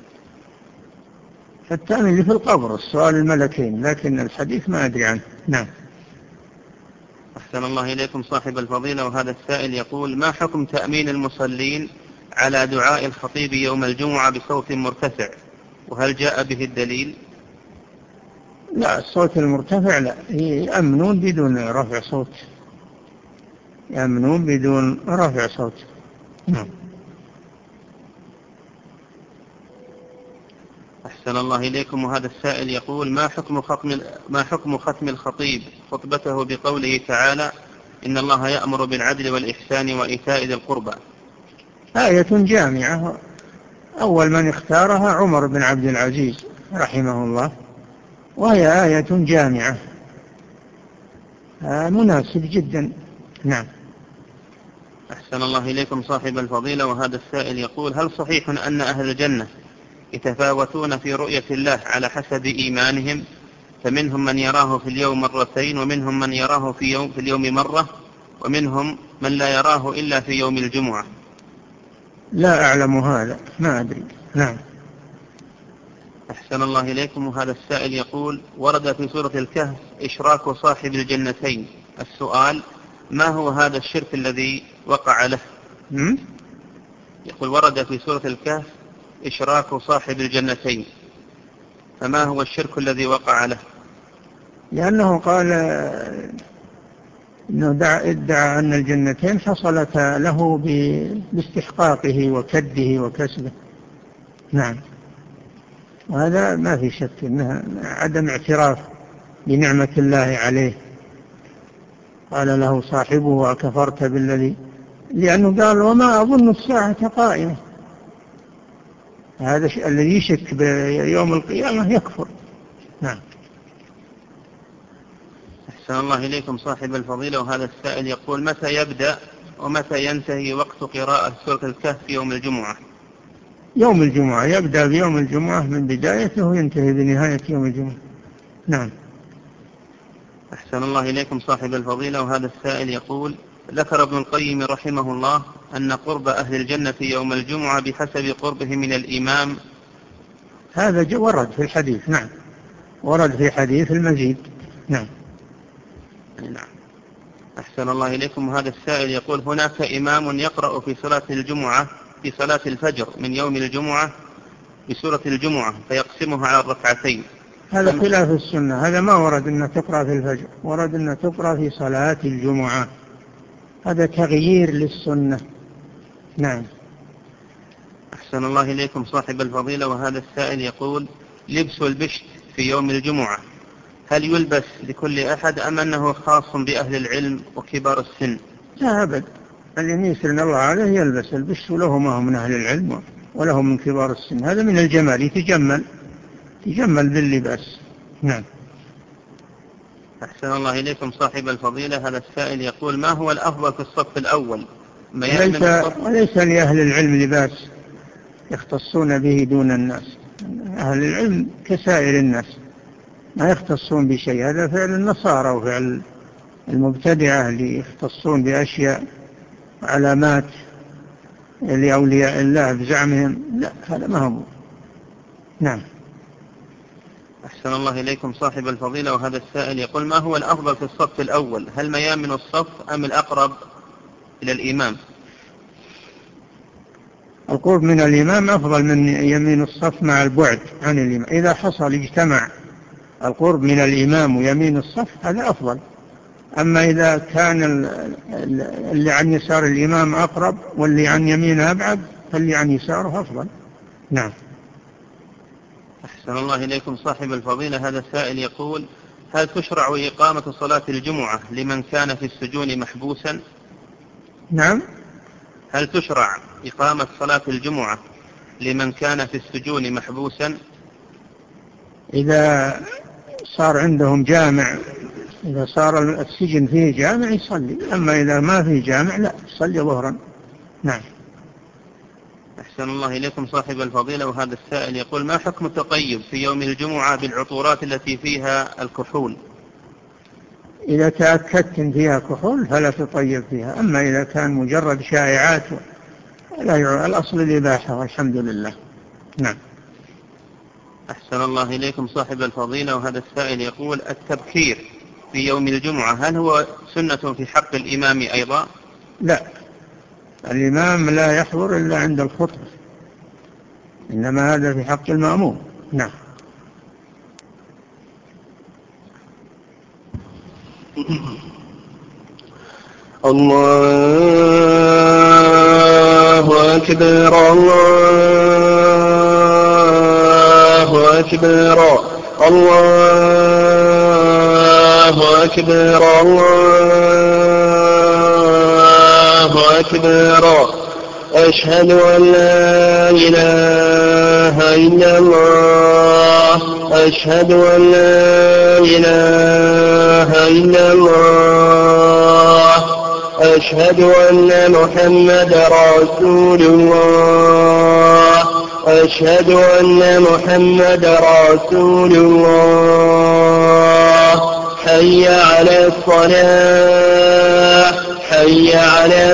فتان اللي في القبر، السؤال الملكين، لكن الحديث ما أدري عنه. نعم. أحسن الله إليكم صاحب الفضيلة، وهذا السائل يقول: ما حكم تأمين المصلين على دعاء الخطيب يوم الجمعة بصوت مرتفع، وهل جاء به الدليل؟ لا، الصوت المرتفع لا، يأمنون بدون رفع صوت، يأمنون بدون رفع صوت. نعم. أحسن الله إليكم، وهذا السائل يقول: ما حكم ختم ما حكم ختم الخطيب خطبته بقوله تعالى: إن الله يأمر بالعدل والإحسان وإيتاء ذي القربى؟ آية جامعة، أول من اختارها عمر بن عبد العزيز رحمه الله، وهي آية جامعة، مناسب جدا. نعم. أحسن الله إليكم صاحب الفضيلة، وهذا السائل يقول: هل صحيح أن أهل الجنة يتفاوتون في رؤية الله على حسب إيمانهم، فمنهم من يراه في اليوم مرتين، ومنهم من يراه في يوم في اليوم مرة، ومنهم من لا يراه إلا في يوم الجمعة؟ لا أعلم هذا، ما أدري. نعم. أحسن الله إليكم، وهذا السائل يقول: ورد في سورة الكهف إشراك صاحب الجنتين، السؤال: ما هو هذا الشرك الذي وقع له؟ م? يقول: ورد في سورة الكهف إشراك صاحب الجنتين، فما هو الشرك الذي وقع له؟ لأنه قال إنه ادعى أن الجنتين حصلتا له باستحقاقه وكده وكسبه. نعم. وهذا ما في شك إنها عدم اعتراف بنعمة الله عليه. قال له صاحبه: أكفرت بالذي، لأنه قال: وما أظن الساعة قائمة، هذا الذي يشك بيوم القيامة يكفر. نعم. أحسن الله إليكم صاحب الفضيلة، وهذا السائل يقول: متى يبدأ ومتى ينتهي وقت قراءة سورة الكهف يوم الجمعة؟ يوم الجمعة، يبدأ بيوم الجمعة من بدايته وينتهي بنهاية يوم الجمعة. نعم. أحسن الله إليكم صاحب الفضيلة، وهذا السائل يقول: ذكر ابن القيم رحمه الله أن قرب أهل الجنة يوم الجمعة بحسب قربه من الإمام. هذا ورد في الحديث. نعم، ورد في حديث المزيد. نعم. نعم. أحسن الله إليكم، وهذا السائل يقول: هناك إمام يقرأ في صلاة الجمعة في صلاة الفجر من يوم الجمعة بسورة الجمعة فيقسمها على الركعتين. هذا خلاف السنة، هذا ما ورد أن تقرأ في الفجر، ورد أن تقرأ في صلاة الجمعة، هذا تغيير للسنة. نعم. أحسن الله إليكم صاحب الفضيلة، وهذا السائل يقول: لبس البشت في يوم الجمعة هل يلبس لكل أحد أم أنه خاص بأهل العلم وكبار السن؟ لا أبد، اللي يسرنا الله عليه يلبس البشت، وله ما هو من أهل العلم وله من كبار السن، هذا من الجمال، يتجمل يجمل باللباس. نعم. أحسن الله إليكم صاحب الفضيلة، هذا السائل يقول: ما هو الأفضل في الصف الأول؟ وليس, وليس لأهل العلم لباس يختصون به دون الناس، أهل العلم كسائر الناس ما يختصون بشيء، هذا فعل النصارى وفعل المبتدعة اللي يختصون بأشياء علامات لأولياء الله بزعمهم، لا هذا ما هو. نعم. أحسن الله إليكم صاحب الفضيلة، وهذا السائل يقول: ما هو الأفضل في الصف الأول؟ هل ميامن الصف أم الأقرب إلى الإمام؟ القرب من الإمام أفضل من يمين الصف مع البعد عن الإمام، إذا حصل اجتمع القرب من الإمام ويمين الصف هذا أفضل، أما إذا كان اللي عن يسار الإمام أقرب واللي عن يمينه أبعد فاللي عن يساره أفضل. نعم. أحسن الله إليكم صاحب الفضيلة، هذا السائل يقول: هل تشرع إقامة صلاة الجمعة لمن كان في السجون محبوسا؟ نعم. هل تشرع إقامة صلاة الجمعة لمن كان في السجون محبوسا؟ إذا صار عندهم جامع، إذا صار السجن فيه جامع يصلي، أما إذا ما فيه جامع لا يصلي ظهرا. نعم. أحسن الله إليكم صاحب الفضيلة، وهذا السائل يقول: ما حكم التطيب في يوم الجمعة بالعطورات التي فيها الكحول؟ إذا تأكدت فيها كحول فلا تطيب فيها، أما إذا كان مجرد شائعات لا يعرف، الأصل الإباحة والحمد لله. نعم. أحسن الله إليكم صاحب الفضيلة، وهذا السائل يقول: التبكير في يوم الجمعة هل هو سنة في حق الإمام أيضا؟ لا، الإمام لا يحضر إلا عند الخطبة، إنما هذا في حق المأموم. نعم. الله أكبر الله أكبر الله أكبر الله أكبر أشهد أن لا إله إلا الله أشهد أن لا إله إلا الله أشهد أن محمد رسول الله أشهد أن محمد رسول الله حي على الصلاة حي على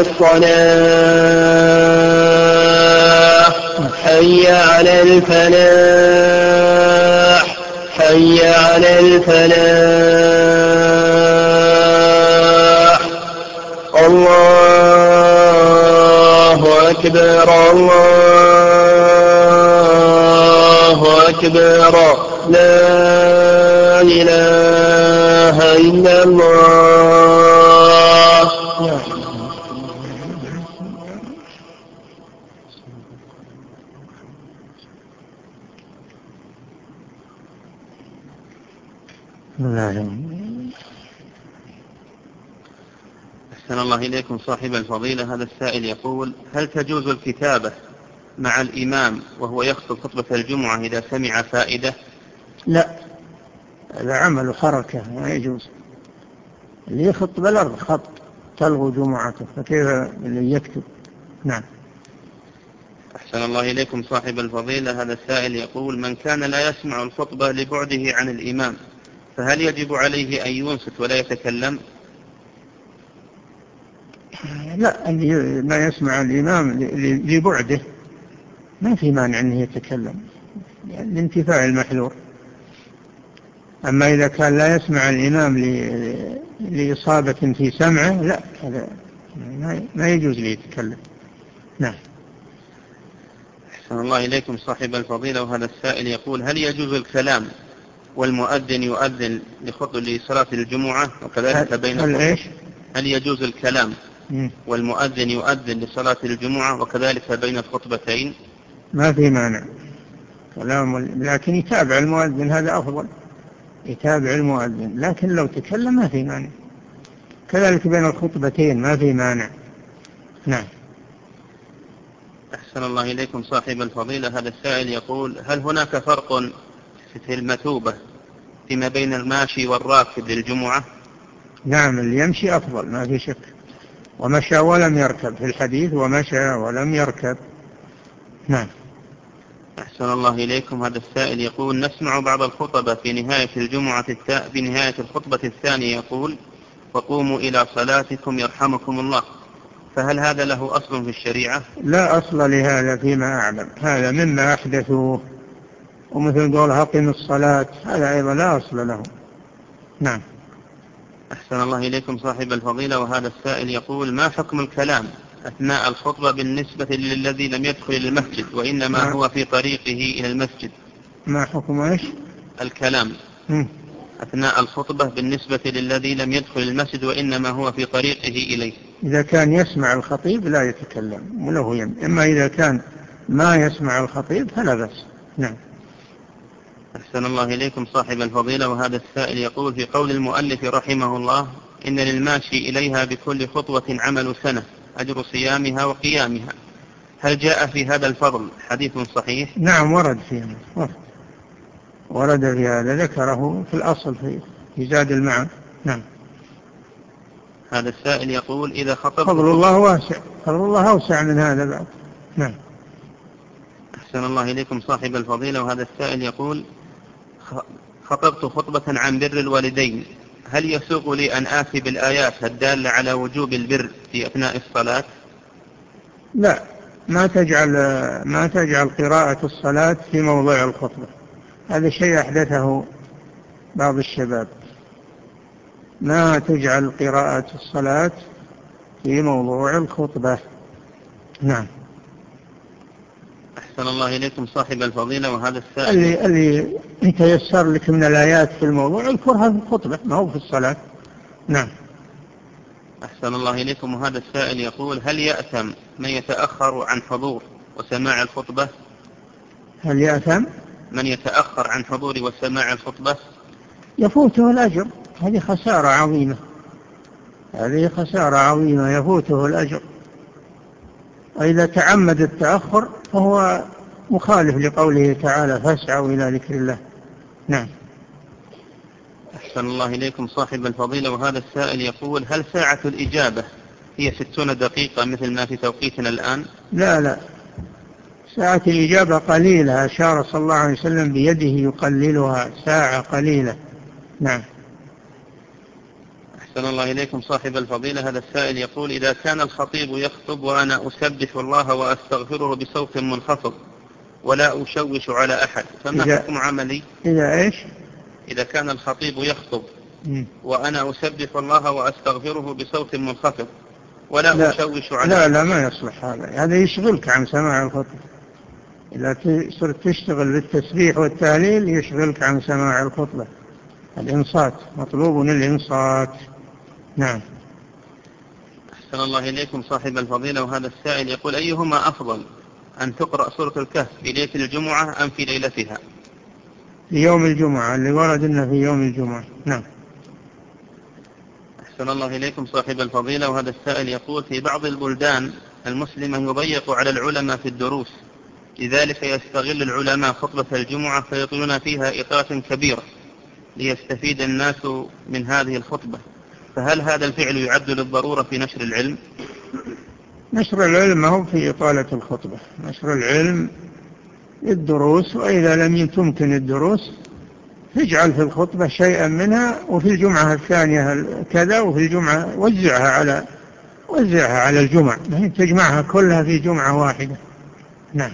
الصلاة حي على الفلاح حي على الفلاح الله أكبر الله أكبر لا إله إلا الله. أحسن الله إليكم صاحب الفضيلة، هذا السائل يقول: هل تجوز الكتابة مع الإمام وهو يخطب خطبة الجمعة إذا سمع فائدة؟ لا، هذا عمل حركة ما يجوز. اللي يخطب الأرض خط تلغو جمعته، فكيف اللي يكتب؟ نعم. أحسن الله إليكم صاحب الفضيلة. هذا السائل يقول: من كان لا يسمع الخطبة لبعده عن الإمام فهل يجب عليه أن ينصت ولا يتكلم؟ لا، اللي ما يسمع الإمام لبعده ما في مانع أنه يتكلم، يعني لانتفاع المحذور. أما إذا كان لا يسمع الإمام لإصابة في سمعه لا، هذا ما يجوز لي يتكلم. نعم. أحسن الله إليكم صاحب الفضيلة. وهذا السائل يقول: هل يجوز الكلام والمؤذن يؤذن لخطبة لصلاة الجمعة وكذلك بين هل, هل, هل يجوز الكلام والمؤذن يؤذن لصلاة الجمعة وكذلك بين الخطبتين؟ ما في مانع كلام، لكن يتابع المؤذن، هذا أفضل، يتابع المؤذن، لكن لو تكلم ما في مانع، كذلك بين الخطبتين ما في مانع. نعم. أحسن الله إليكم صاحب الفضيلة. هذا السائل يقول: هل هناك فرق في المثوبة فيما بين الماشي والراكب للجمعة؟ نعم، اللي يمشي أفضل ما في شك، ومشى ولم يركب في الحديث، ومشى ولم يركب. نعم. أحسن الله إليكم. هذا السائل يقول: نسمع بعض الخطبة في نهاية الجمعة الت... في نهاية الخطبة الثانية يقول: وقوموا إلى صلاتكم يرحمكم الله، فهل هذا له أصل في الشريعة؟ لا أصل لهذا فيما أعلم، هذا مما أحدثوه، ومثل قول أقم الصلاة هذا أيضا لا أصل له. نعم. أحسن الله إليكم صاحب الفضيلة. وهذا السائل يقول: ما حكم الكلام أثناء الخطبة بالنسبة للذي لم يدخل المسجد وإنما هو في طريقه إلى المسجد؟ ما حكم إيش؟ الكلام م. أثناء الخطبة بالنسبة للذي لم يدخل المسجد وإنما هو في طريقه إليه. إذا كان يسمع الخطيب لا يتكلم وله يم، إما إذا كان ما يسمع الخطيب فلا بأس. نعم. أحسن الله إليكم صاحب الفضيلة. وهذا السائل يقول: في قول المؤلف رحمه الله: إن للماشي إليها بكل خطوة عمل سنة أجر صيامها وقيامها، هل جاء في هذا الفضل حديث صحيح؟ نعم، ورد فيه ورد, ورد في هذا، ذكره في الأصل في زاد المعاد. نعم. هذا السائل يقول: إذا خطبت فضل الله واسع، فضل الله أوسع من هذا بعد. نعم. أحسن الله إليكم صاحب الفضيلة. وهذا السائل يقول: خطبت خطبة عن بر الوالدين، هل يسوغ لي أن آتي بالآيات الدالة على وجوب البر في أثناء الصلاة؟ لا، ما تجعل ما تجعل قراءة الصلاة في موضع الخطبة، هذا شيء أحدثه بعض الشباب، ما تجعل قراءة الصلاة في موضوع الخطبة. نعم. أحسن الله إليكم صاحب الفضيلة. وهذا السائل اللي, اللي يتيسر لك من الآيات في الموضوع اذكرها في الخطبة، ما هو في الصلاة. نعم. أحسن الله إليكم. وهذا السائل يقول: هل يأثم من يتأخر عن حضور وسماع الخطبة؟ هل يأثم من يتأخر عن حضور وسماع الخطبة؟ يفوته الأجر، هذه خسارة عظيمة، هذه خسارة عظيمة يفوته الأجر، وإذا تعمد التأخر فهو مخالف لقوله تعالى: فاسعوا إلى ذكر الله. نعم. أحسن الله إليكم صاحب الفضيلة. وهذا السائل يقول: هل ساعة الإجابة هي ستون دقيقة مثل ما في توقيتنا الآن؟ لا لا، ساعة الإجابة قليلة، أشار صلى الله عليه وسلم بيده يقللها، ساعة قليلة. نعم. أحسن الله إليكم صاحب الفضيلة. هذا السائل يقول: إذا كان الخطيب يخطب وأنا أسبح الله وأستغفره بصوت منخفض ولا أشوش على أحد، فما حكم عملي؟ إذا إيش؟ إذا كان الخطيب يخطب م. وأنا أسبح الله وأستغفره بصوت منخفض ولا لا أشوش على لا أحد. لا ما يصلح هذا، هذا يشغلك عن سماع الخطبة، إذا صرت تشتغل بالتسبيح والتهليل يشغلك عن سماع الخطبة. الإنصات، مطلوب الإنصات. نعم. أحسن الله إليكم صاحب الفضيلة. وهذا السائل يقول: أيهما أفضل، أن تقرأ سورة الكهف في ليلة الجمعة أم في ليلتها؟ في يوم الجمعة، اللي ورد إنه في يوم الجمعة. نعم. أحسن الله إليكم صاحب الفضيلة. وهذا السائل يقول: في بعض البلدان المسلمة يضيق على العلماء في الدروس لذلك يستغل العلماء خطبة الجمعة فيطيلون فيها إطالة كبيرة ليستفيد الناس من هذه الخطبة، فهل هذا الفعل يعد للضرورة في نشر العلم؟ نشر العلم ما هو في إطالة الخطبة، نشر العلم الدروس، وإذا لم تمكن الدروس تجعل في الخطبة شيئا منها، وفي الجمعة الثانية كذا، وفي الجمعة وزعها على وزعها على الجمع، تجمعها كلها في جمعة واحدة. نعم.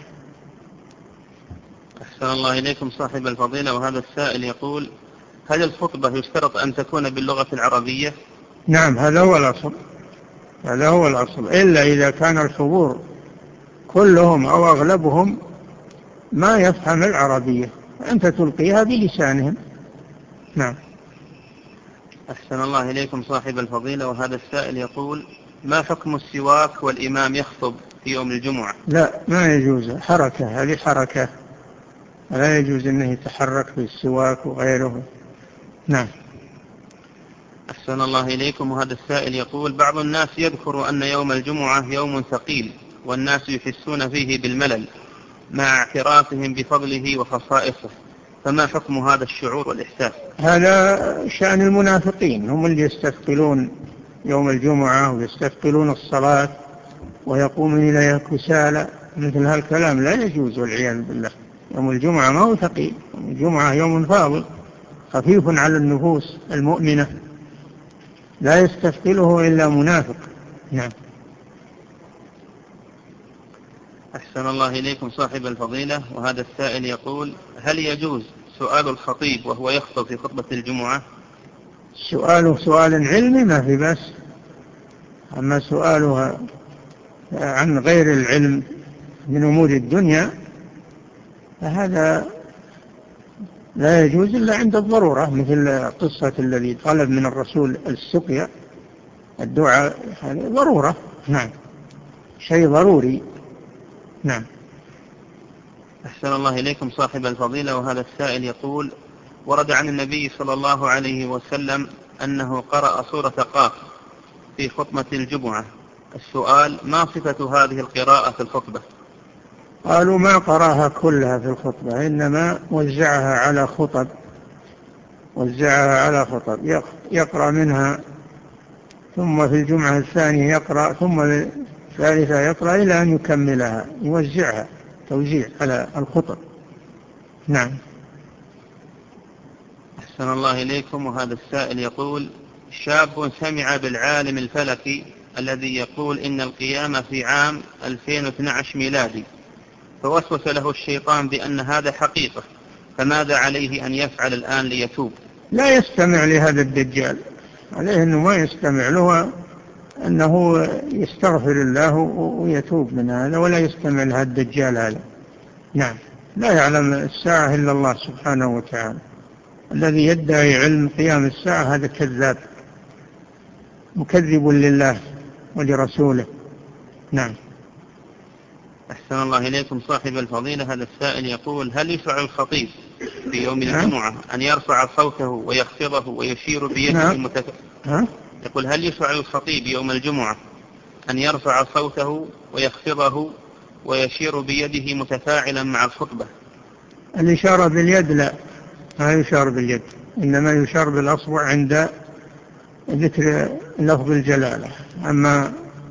أحسن الله إليكم صاحب الفضيلة، وهذا السائل يقول: هل الخطبة يشترط أن تكون باللغة العربية؟ نعم، هذا هو الأصل، هذا هو الأصل، إلا إذا كان الحضور كلهم أو أغلبهم ما يفهم العربية أنت تلقيها بلسانهم. نعم. أحسن الله إليكم صاحب الفضيلة، وهذا السائل يقول: ما حكم السواك والإمام يخطب في يوم الجمعة؟ لا، ما يجوز، حركة، هذه حركة، لا يجوز أنه يتحرك بالسواك وغيره. نعم. أحسن الله إليكم، وهذا السائل يقول: بعض الناس يذكر أن يوم الجمعة يوم ثقيل والناس يحسون فيه بالملل مع اعترافهم بفضله وخصائصه، فما حكم هذا الشعور والإحساس؟ هذا شأن المنافقين، هم اللي يستثقلون يوم الجمعة ويستثقلون الصلاة ويقومون إليها كسالى، مثل هالكلام لا يجوز والعياذ بالله. يوم الجمعة ما هو ثقيل، يوم الجمعة يوم فاضل خفيف على النفوس المؤمنة، لا يستثقله إلا منافق. نعم. أحسن الله إليكم صاحب الفضيلة، وهذا السائل يقول: هل يجوز سؤال الخطيب وهو يخطب في خطبة الجمعة؟ سؤاله سؤال علمي ما في بس، أما سؤالها عن غير العلم من أمور الدنيا فهذا لا يجوز إلا عند الضرورة، مثل قصة الذي طلب من الرسول السقيا الدعاء، هذا ضرورة. نعم، شيء ضروري. نعم. أحسن الله إليكم صاحب الفضيلة، وهذا السائل يقول: ورد عن النبي صلى الله عليه وسلم أنه قرأ سورة قاف في خطبة الجمعة، السؤال: ما صفة هذه القراءة في الخطبة؟ قالوا ما قرأها كلها في الخطبة، إنما وزعها على خطب، وزعها على خطب يقرأ منها، ثم في الجمعة الثانية يقرأ، ثم الثالثة يقرأ إلى أن يكملها، يوزعها توزيع على الخطب. نعم. أحسن الله إليكم، وهذا السائل يقول: شاب سمع بالعالم الفلكي الذي يقول إن القيامة في عام ألفين واثني عشر ميلادي، فوسوس له الشيطان بأن هذا حقيقة، فماذا عليه أن يفعل الآن ليتوب؟ لا يستمع لهذا الدجال، عليه أنه ما يستمع له، أنه يستغفر الله ويتوب من هذا، ولا يستمع لهذا الدجال هذا. نعم. لا يعلم الساعة إلا الله سبحانه وتعالى، الذي يدعي علم قيام الساعة هذا كذاب مكذب لله ولرسوله. نعم. أحسن الله إليكم صاحب الفضيلة، هذا السائل يقول: هل يشرع الخطيب في يوم الجمعة أن يرفع صوته ويخفضه ويشير بيده المتف... يقول: هل يشرع الخطيب يوم الجمعة أن يرفع صوته ويخفضه ويشير بيده متفاعلا مع الخطبة؟ الإشارة باليد لا، ما يشار باليد، إنما يشار بالأصبع عند ذكر لفظ الجلالة. أما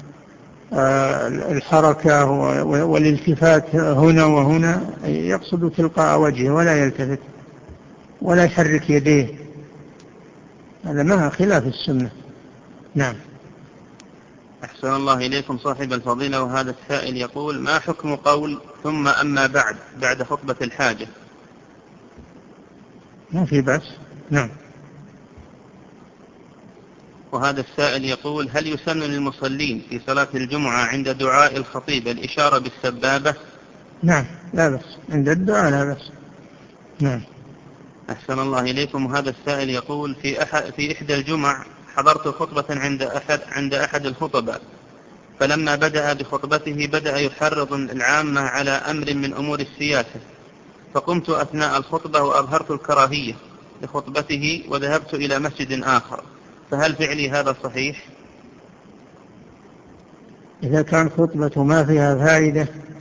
الحركة والالتفات هنا وهنا يقصد تلقاء وجهه ولا يلتفت ولا يحرك يديه، هذا ما خلاف السنة. نعم. أحسن الله إليكم صاحب الفضيلة، وهذا السائل يقول: ما حكم قول ثم أما بعد بعد خطبة الحاجة؟ ما في بأس. نعم. وهذا السائل يقول: هل يسن للمصلين في صلاة الجمعة عند دعاء الخطيب الإشارة بالسبابة؟ نعم، لا بأس، عند الدعاء لا بأس. نعم. أحسن الله إليكم، وهذا السائل يقول: في أحد في إحدى الجمع حضرت خطبة عند أحد عند أحد الخطباء، فلما بدأ بخطبته بدأ يحرض العامة على أمر من أمور السياسة، فقمت أثناء الخطبة وأظهرت الكراهية لخطبته وذهبت إلى مسجد آخر، فهل فعلي هذا صحيح؟ إذا كان خطبته ما فيها فائدة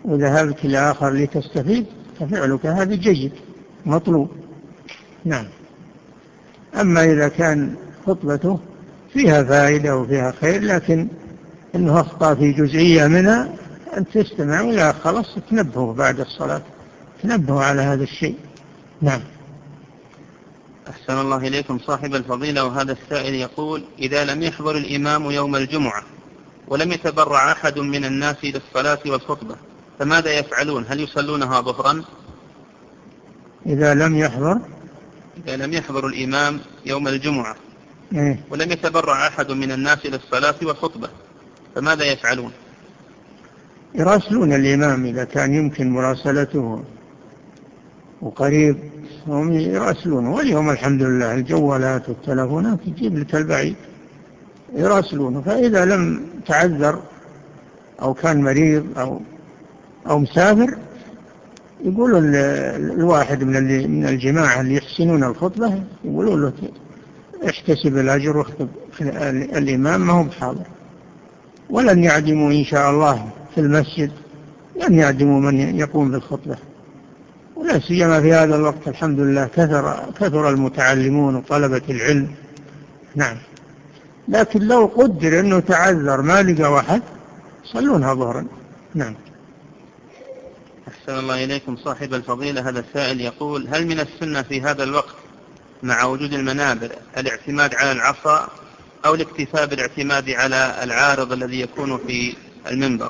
وذهبت إلى آخر لتستفيد ففعلك هذا جيد مطلوب. نعم. أما إذا كان خطبته فيها فائدة وفيها خير لكن إنه أخطأ في جزئية منها، أن تستمع ولا خلاص تنبهه بعد الصلاة، تنبهه على هذا الشيء. نعم. أحسن الله إليكم صاحب الفضيلة، وهذا السائل يقول: إذا لم يحضر الإمام يوم الجمعة ولم يتبرع أحد من الناس للصلاة والخطبة فماذا يفعلون؟ هل يصلونها ظهرا؟ إذا لم يحضر إذا لم يحضر الإمام يوم الجمعة إيه؟ ولم يتبرع أحد من الناس للصلاة والخطبة فماذا يفعلون؟ يراسلون الإمام إذا كان يمكن مراسلته وقريب، هم يراسلونه. واليوم الحمد لله الجوالات والتلفونات تجيب لك البعيد، يراسلونه. فإذا لم تعذر أو كان مريض أو أو مسافر، يقولوا الواحد من من الجماعة اللي يحسنون الخطبة يقولوا له احتسب الأجر واخطب الإمام ما هو بحاضر. ولن يعدموا إن شاء الله في المسجد، لن يعدموا من يقوم بالخطبة، ولا سيما في هذا الوقت الحمد لله كثر كثر المتعلمون وطلبة العلم. نعم. لكن لو قدر أنه تعذر ما لقى واحد صلونها ظهرا. نعم. أحسن الله إليكم صاحب الفضيلة، هذا السائل يقول: هل من السنة في هذا الوقت مع وجود المنابر الاعتماد على العصا أو الاكتفاء بالاعتماد على العارض الذي يكون في المنبر؟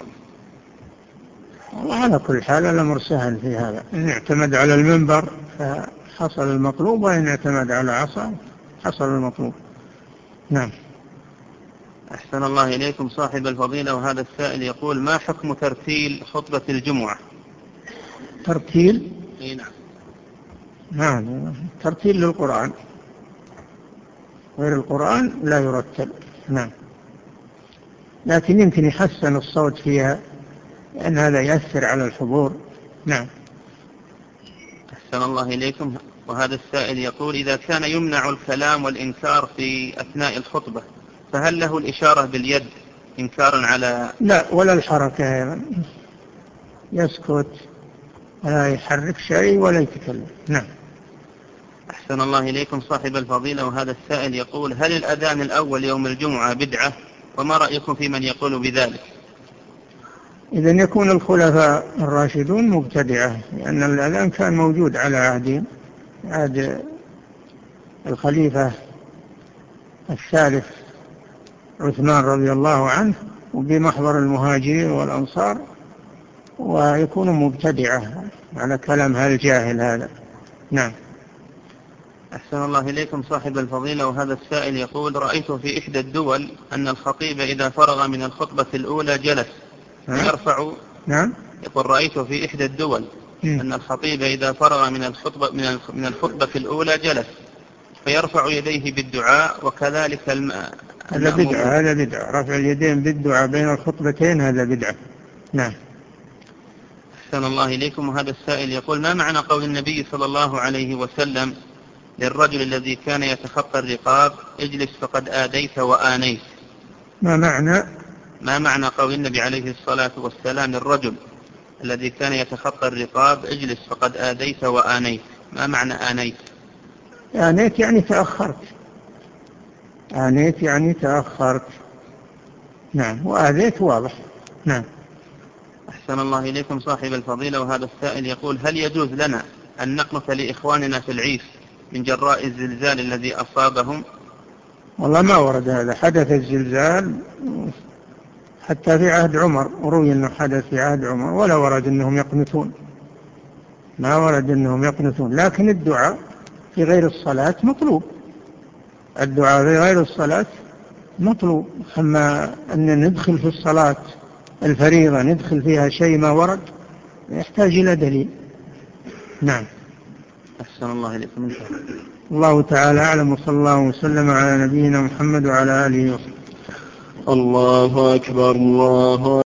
وعلى كل حال الأمر سهل في هذا، إن اعتمد على المنبر فحصل المطلوب، وإن اعتمد على عصا حصل المطلوب. نعم. أحسن الله إليكم صاحب الفضيلة، وهذا السائل يقول: ما حكم ترتيل خطبة الجمعة؟ ترتيل؟ إيه نعم. نعم، ترتيل للقرآن، غير القرآن لا يرتل. نعم. لكن يمكن يحسن الصوت فيها لأن هذا يأثر على الحضور. نعم. أحسن الله إليكم، وهذا السائل يقول: إذا كان يمنع الكلام والإنكار في أثناء الخطبة فهل له الإشارة باليد إنكارا على؟ لا، ولا الحركة أيضا، يسكت ولا يحرك شيء ولا يتكلم. نعم. أحسن الله إليكم صاحب الفضيلة، وهذا السائل يقول: هل الأذان الأول يوم الجمعة بدعة؟ وما رأيكم في من يقول بذلك؟ إذن يكون الخلفاء الراشدون مبتدعة، لأن الأذان كان موجود على عهد عهد الخليفة الثالث عثمان رضي الله عنه وبمحضر المهاجرين والأنصار، ويكون مبتدعة على كلام هالجاهل هذا. نعم. أحسن الله إليكم صاحب الفضيلة، وهذا السائل يقول: رأيت في إحدى الدول أن الخطيب إذا فرغ من الخطبة الأولى جلس يرفع. نعم. يقول: رأيت في إحدى الدول أن الخطيب إذا فرغ من الخطبة من الخطبة الأولى جلس فيرفع يديه بالدعاء، وكذلك الم... هذا بدعة، هذا بدعة، رفع اليدين بالدعاء بين الخطبتين هذا بدعة. نعم. أحسن الله إليكم، وهذا السائل يقول: ما معنى قول النبي صلى الله عليه وسلم للرجل الذي كان يتخطى الرقاب: اجلس فقد آديت وآنيت؟ ما معنى ما معنى قول النبي عليه الصلاة والسلام للرجل الذي كان يتخطى الرقاب: اجلس فقد آديت وآنيت؟ ما معنى آنيت؟ آنيت يعني تأخرت، آنيت يعني تأخرت. نعم. وآذيت واضح. نعم. أحسن الله إليكم صاحب الفضيلة، وهذا السائل يقول: هل يجوز لنا أن نقنط لإخواننا في العيش من جراء الزلزال الذي أصابهم؟ والله ما ورد هذا، حدث الزلزال حتى في عهد عمر، وروي أنه حدث في عهد عمر، ولا ورد أنهم يقنطون، ما ورد أنهم يقنطون. لكن الدعاء في غير الصلاة مطلوب، الدعاء في غير الصلاة مطلوب. أما أن ندخل في الصلاة الفريضة ندخل فيها شيء ما ورد يحتاج إلى دليل. نعم. أحسن الله إليكم. الله تعالى أعلم، وصلى الله وسلم على نبينا محمد وعلى آله وصحبه. الله أكبر، الله